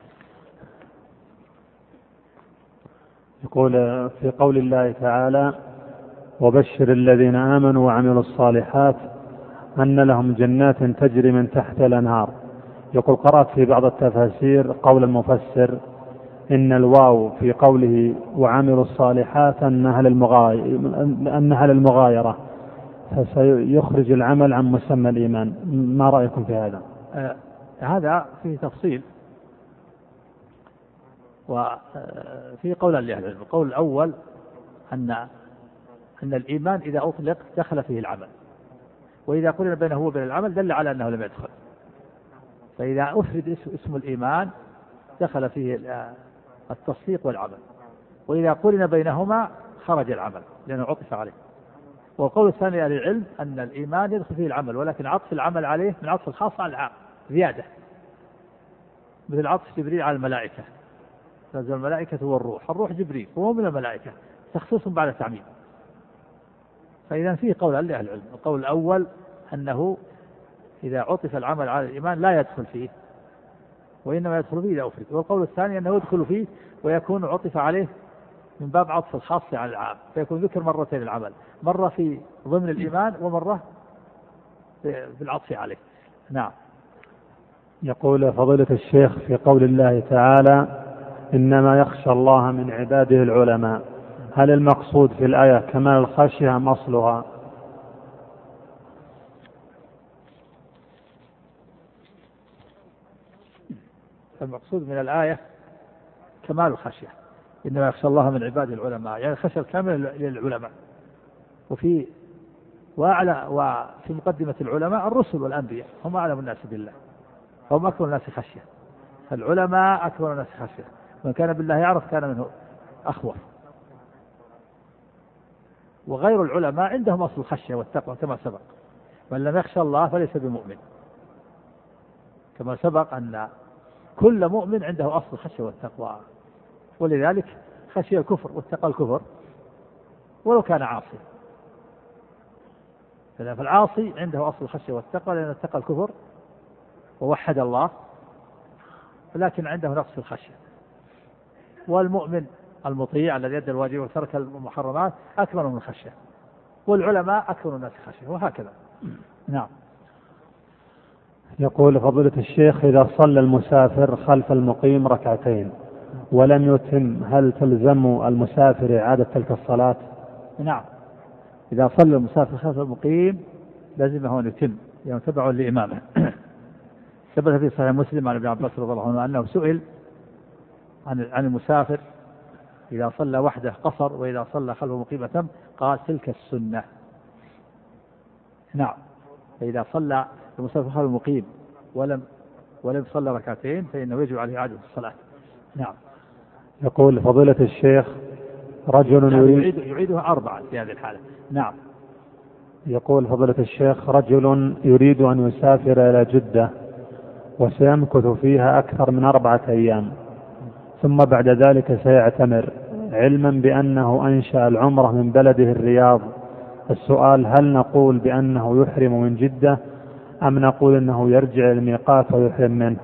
يقول في قول الله تعالى وبشر الذين آمنوا وعملوا الصالحات أن لهم جنات تجري من تحت الأنهار. يقول قرأت في بعض التفاسير قول المفسر إن الواو في قوله وعملوا الصالحات أنها للمغايرة, أنها للمغايرة فسيخرج العمل عن مسمى الإيمان. ما رأيكم في هذا؟ آه هذا فيه تفصيل وفي قول لأهل العلم. القول الأول أن أن الإيمان إذا أطلق دخل فيه العمل، وإذا قلنا بينه وبين العمل دل على أنه لم يدخل. فإذا أفرد اسم الإيمان دخل فيه التصديق والعمل، وإذا قلنا بينهما خرج العمل لأنه عطف عليه. والقول الثاني لأهل العلم أن الإيمان يدخل فيه العمل، ولكن عطف العمل عليه من عطف الخاص على العام زيادة، مثل عطف جبريل على الملائكة، تنزل الملائكة والروح، الروح جبريل وهو من الملائكة، تخصيص بعد تعميم. فإذا فيه قول لأهل العلم. القول الأول أنه إذا عطف العمل على الإيمان لا يدخل فيه، وإنما يدخل فيه إذا أفرد. والقول الثاني أنه يدخل فيه ويكون عطف عليه من باب عطف الخاص على العام، فيكون ذكر مرتين العمل، مرة في ضمن الإيمان ومرة في العطف عليه. نعم. يقول فضيلة الشيخ في قول الله تعالى إنما يخشى الله من عباده العلماء، هل المقصود في الآية كمال الخشية أم أصلها؟ المقصود من الآية كمال الخشية، إنما يخشى الله من عباده العلماء، يعني الخشية الكاملة للعلماء. وفي وأعلى وفي مقدمة العلماء الرسل والأنبياء، هم أعلم الناس بالله، هم أكبر الناس خشية. العلماء أكبر الناس خشية، من كان بالله يعرف كان منه أخوف. وغير العلماء عندهم أصل الخشية والتقوى كما سبق، من لم يخشى الله فليس بمؤمن، كما سبق أن كل مؤمن عنده أصل الخشية والتقوى. ولذلك خشي الكفر واتقى الكفر ولو كان عاصي، فالعاصي عنده أصل الخشية والتقوى لأنه اتقى الكفر ووحد الله، لكن عنده نقص الخشية. والمؤمن المطيع الذي يدى الواجب وترك المحرمات أكبر من الخشية، والعلماء أكبر الناس خشية، وهكذا. نعم. يقول فضيلة الشيخ إذا صلى المسافر خلف المقيم ركعتين ولم يتم، هل تلزم المسافر إعادة تلك الصلاة؟ نعم، إذا صلى المسافر خلف المقيم لازمه أن يتم، يعني تبع لإمامه. ثبت في صحيح مسلم عن ابن عباس رضي الله عنه أنه سئل عن عن المسافر إذا صلى وحده قصر وإذا صلى خلف المقيم تم، قال تلك السنة. نعم، فإذا صلى المسافر خلف المقيم ولم ولم صلى ركعتين فإنه يجب عليه إعادة الصلاة. نعم. يقول فضيلة الشيخ رجل يريد يعيدها أربعة في هذه الحالة. نعم. يقول فضيلة الشيخ رجل يريد أن يسافر إلى جدة وسيمكث فيها أكثر من أربعة أيام، ثم بعد ذلك سيعتمر، علما بأنه أنشأ العمرة من بلده الرياض. السؤال هل نقول بأنه يحرم من جدة أم نقول أنه يرجع الميقات ويحرم منه؟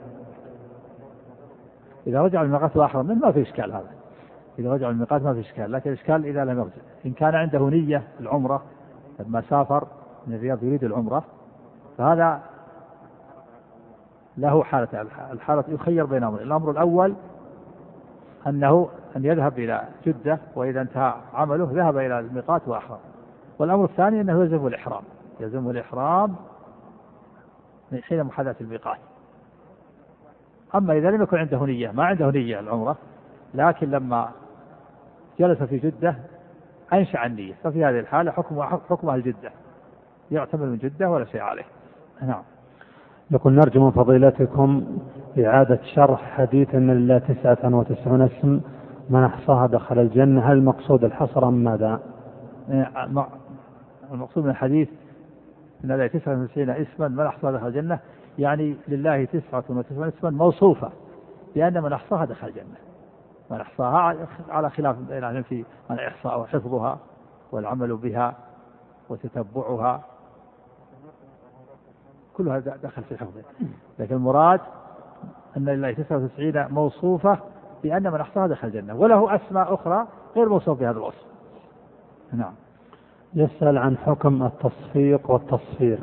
إذا رجع الميقات وأحرم منه ما في إشكال، هذا إذا رجع الميقات ما في إشكال، لكن الإشكال إذا لم يرجع. إن كان عنده نية العمرة لما سافر من الرياض يريد العمرة فهذا له حالة، الحالة يخير بين أمرين. الأمر الأول أنه أن يذهب إلى جدة وإذا انتهى عمله ذهب إلى الميقات وأحرم. والأمر الثاني أنه يلزمه الإحرام، يلزمه الإحرام من حين محاذاة الميقات. أما إذا لم يكن عنده نية، ما عنده نية العمرة لكن لما جلس في جدة أنشأ النية، ففي هذه الحالة حكم حكم أهل جدة، يعتمر من جدة ولا شيء عليه. نعم. يقول نرجو من فضيلتكم إعادة شرح حديث أن لله تسعة وتسعون اسم من أحصاها دخل الجنة، هل المقصود الحصر أم ماذا؟ المقصود من الحديث أن لله تسعة وتسعين اسما من أحصاها دخل الجنة، يعني لله تسعة وتسعون اسما موصوفة بأن من أحصاها دخل الجنة. من أحصاها على خلاف يعني في من إحصاء وحفظها والعمل بها وتتبعها كلها دخل في حفظه، لكن المراد أن لله تسعة وتسعين موصوفة بأن من أحصاها دخل الجنة، وله أسماء أخرى غير موصوف بهذا الوصف. نعم. يسأل عن حكم التصفيق والتصفير.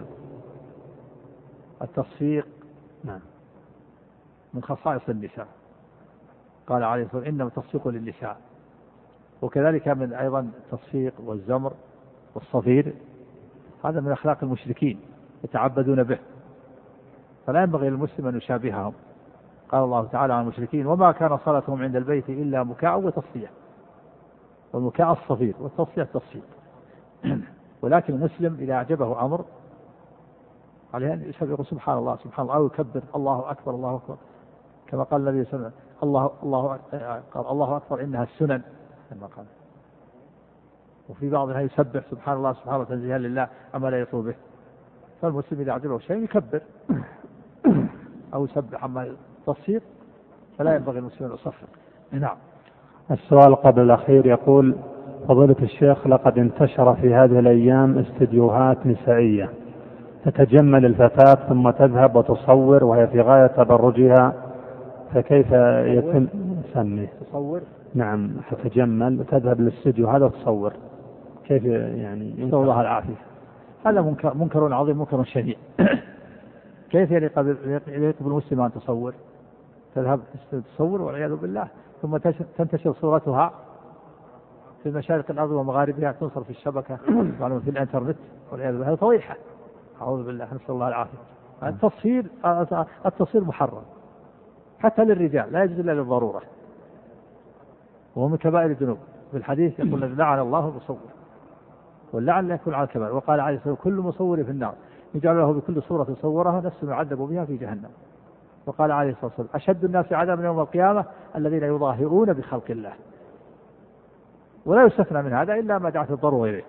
التصفيق نعم من خصائص النساء، قال عليه الصلاة والسلام إنما التصفيق للنساء. وكذلك من أيضا التصفيق والزمر والصفير، هذا من أخلاق المشركين يتعبدون به، فلا ينبغي للمسلم أن يشابههم. قال الله تعالى عن المشركين وما كان صلاتهم عند البيت إلا مكاء وتصفية، والمكاء الصفير والتصفية التصفيق. ولكن المسلم إذا أعجبه أمر عليه أن يشبه سبحان الله سبحان الله، أو يكبر الله أكبر الله أكبر، كما قال النبي صلى الله عليه وسلم الله الله قال الله أكبر إنها السنن كما قال. وفي بعضها يسبح سبحان الله سبحان الله تنزيها لله أما لا يطلب به. فالمسلم إذا أعجبه شيء يكبر أو يسبح أما تصفيق فلا ينبغي المسلم أن يصفق. نعم. السؤال قبل الأخير يقول فضيلة الشيخ لقد انتشر في هذه الأيام استديوهات نسائية تتجمل الفتاة ثم تذهب وتصور وهي في غاية تبرجها، فكيف يتم سمي تصور؟ نعم تتجمل وتذهب للاستديو هذا وتصور، كيف يعني؟ نسأل الله العافية. هذا منكر, منكر عظيم منكر شنيع. كيف يليق بالمسلم أن تصور؟ تذهب تصور والعياذ بالله ثم تنتشر صورتها في مشارق الأرض ومغاربها، تنصر في الشبكة في الإنترنت والعياذ بالله. هذا فضيحة، أعوذ بالله، نسأل الله العافية. التصوير التصوير محرم حتى للرجال، لا يجوز إلا للضرورة، وهو من كبائر الذنوب. في الحديث يقول لعن الله المصور، واللعن لا يكون على الكبائر. وقال عليه الصلاة والسلام كل مصور في النار يجعل له بكل صورة صورها نفس يعذب بها في جهنم. وقال عليه الصلاة والسلام أشد الناس عذابا يوم القيامة الذين يظاهرون بخلق الله. ولا يستثنى من هذا إلا ما دعت الضرورة إليه،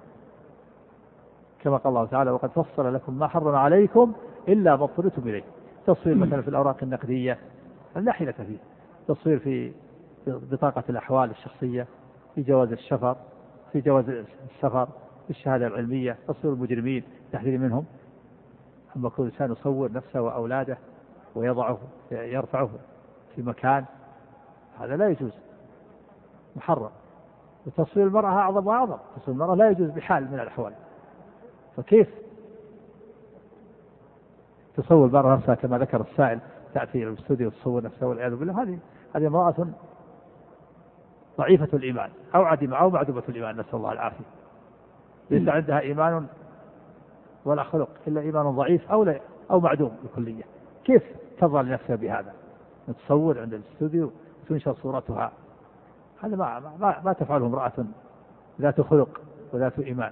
كما قال الله تعالى وقد فصل لكم ما حرم عليكم إلا ما اضطررتم إليه. تصوير مثلا في الأوراق النقدية لا حيلة فيه، تصوير في بطاقة الأحوال الشخصية، في جواز السفر، في جواز السفر، في الشهادة العلمية، تصوير المجرمين تحذير منهم. أما كل إنسان يصور نفسه وأولاده ويضعه يرفعه في مكان، هذا لا يجوز، محرم. وتصوير المرأة أعظم وأعظم، تصوير المرأة لا يجوز بحال من الأحوال. فكيف تصور المرأة نفسها كما ذكر السائل، تأتي إلى الاستوديو وتصور نفسها والعياذ بالله؟ هذه هذه امرأة ضعيفة الإيمان أو عديمة أو معدومة الإيمان، نسأل الله العافية. ليس عندها إيمان ولا خلق إلا إيمان ضعيف أو لا أو معدوم بالكلية. كيف تظهر لنفسها بهذا؟ تصور عند الاستوديو وتنشر صورتها، هذا ما, ما, ما تفعله امرأة ذات خلق وذات إيمان.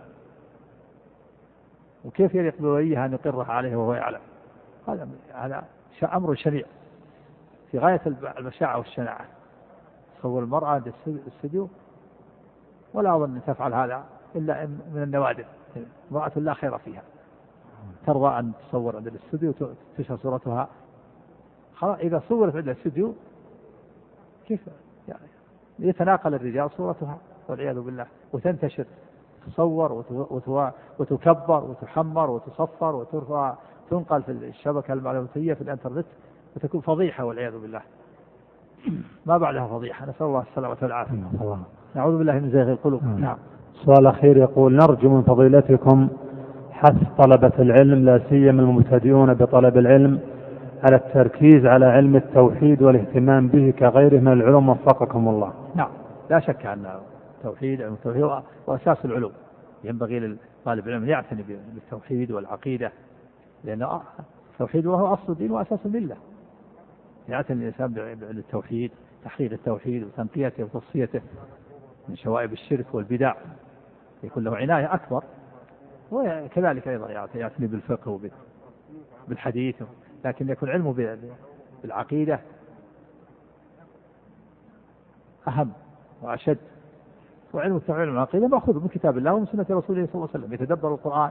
وكيف يليق بوليها أن يقرها عليه وهو يعلم؟ هذا هذا أمر شنيع في غاية البشاعة والشناعة. تصور المرأة عند الاستوديو، ولا أظن أن تفعل هذا إلا من النوادر، امرأة لا خير فيها ترضى أن تصور عند الاستوديو وتنشر صورتها. خلاص إذا صورت عند الاستوديو كيف يعني يتناقل الرجال صورتها والعياذ بالله، وتنتشر، تصور وتكبر وتحمر وتصفر وترفع، تنقل في الشبكة المعلوماتية في الإنترنت، وتكون فضيحة والعياذ بالله، ما بعدها فضيحة. نسأل الله السلامة والعافية. نعوذ بالله من زيغ القلوب. نعم. سؤال أخير يقول نرجو من فضيلتكم حث طلبة العلم لا سيما المبتدئون بطلب العلم على التركيز على علم التوحيد والاهتمام به كغيره من العلوم وفقكم الله. نعم، لا شك أن التوحيد علم التوحيد وأساس العلوم، ينبغي للطالب العلم يعتني بالتوحيد والعقيدة، لأن التوحيد وهو أصل الدين وأساس الملة. يعتني الإنسان بالتوحيد، تحقيق التوحيد وتنقيته وتصفيته من شوائب الشرك والبدع، يكون له عناية أكبر. وكذلك أيضا يعتني بالفقه وبالحديث، لكن يكون علمه بالعقيدة أهم وأشد. وعلم التوحيد والعقيدة مأخوذ من كتاب الله ومن سنة رسوله صلى الله عليه وسلم، يتدبر القرآن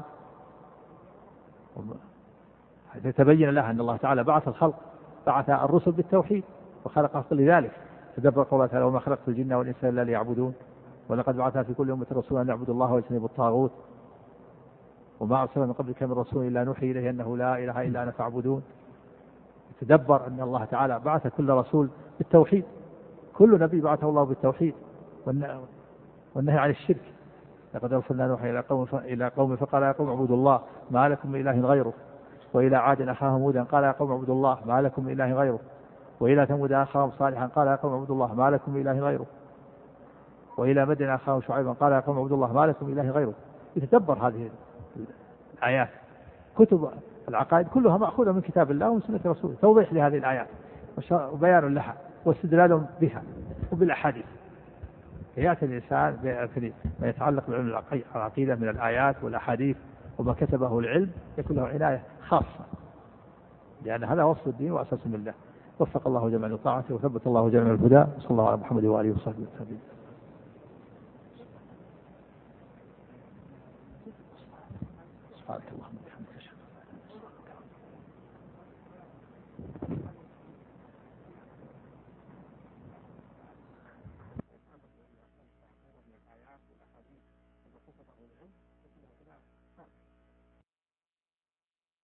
حتى يتبين له أن الله تعالى بعث الخلق، بعث الرسل بالتوحيد وخلق الخلق لذلك. تدبر قوله تعالى وما خلقت الجن والإنس إلا ليعبدون ولقد بعثنا في كل أمة رسولا أن يعبدوا الله ويجتنبوا الطاغوت وما أرسلنا من قبلك من رسول إلا نوحي إليه أنه لا إله إلا أنا فاعبدون. تدبر أن الله تعالى بعث كل رسول بالتوحيد، كل نبي بعثه الله بالتوحيد والنهي عن الشرك. لقد أرسلنا نوحا إلى قوم إلى قوم فقال يا قوم اعبدوا الله ما لكم من إله غيره. وإلى عاد أخاهم هودا قال يا قوم اعبدوا الله ما لكم من إله غيره. وإلى ثمود أخاهم صالحا قال يا قوم اعبدوا الله ما لكم من إله غيره. وإلى مدين أخاهم شعيبا قال يا قوم اعبدوا الله ما لكم من إله غيره. يتدبر هذه الآيات. كتب العقائد كلها مأخوذة من كتاب الله ومن سنة رسوله، توضيح لهذه الآيات وبيان لها واستدلال بها وبالأحاديث. يأتي الإنسان ما يتعلق بعلم العقيدة من الآيات والأحاديث وما كتبه العلم يكون له عناية خاصة، لأن هذا وصف الدين وأساس الملة. وفق الله جميعا لطاعته وثبت الله جميعا الهدى. صلى الله على محمد وآله وصحبه وسلم.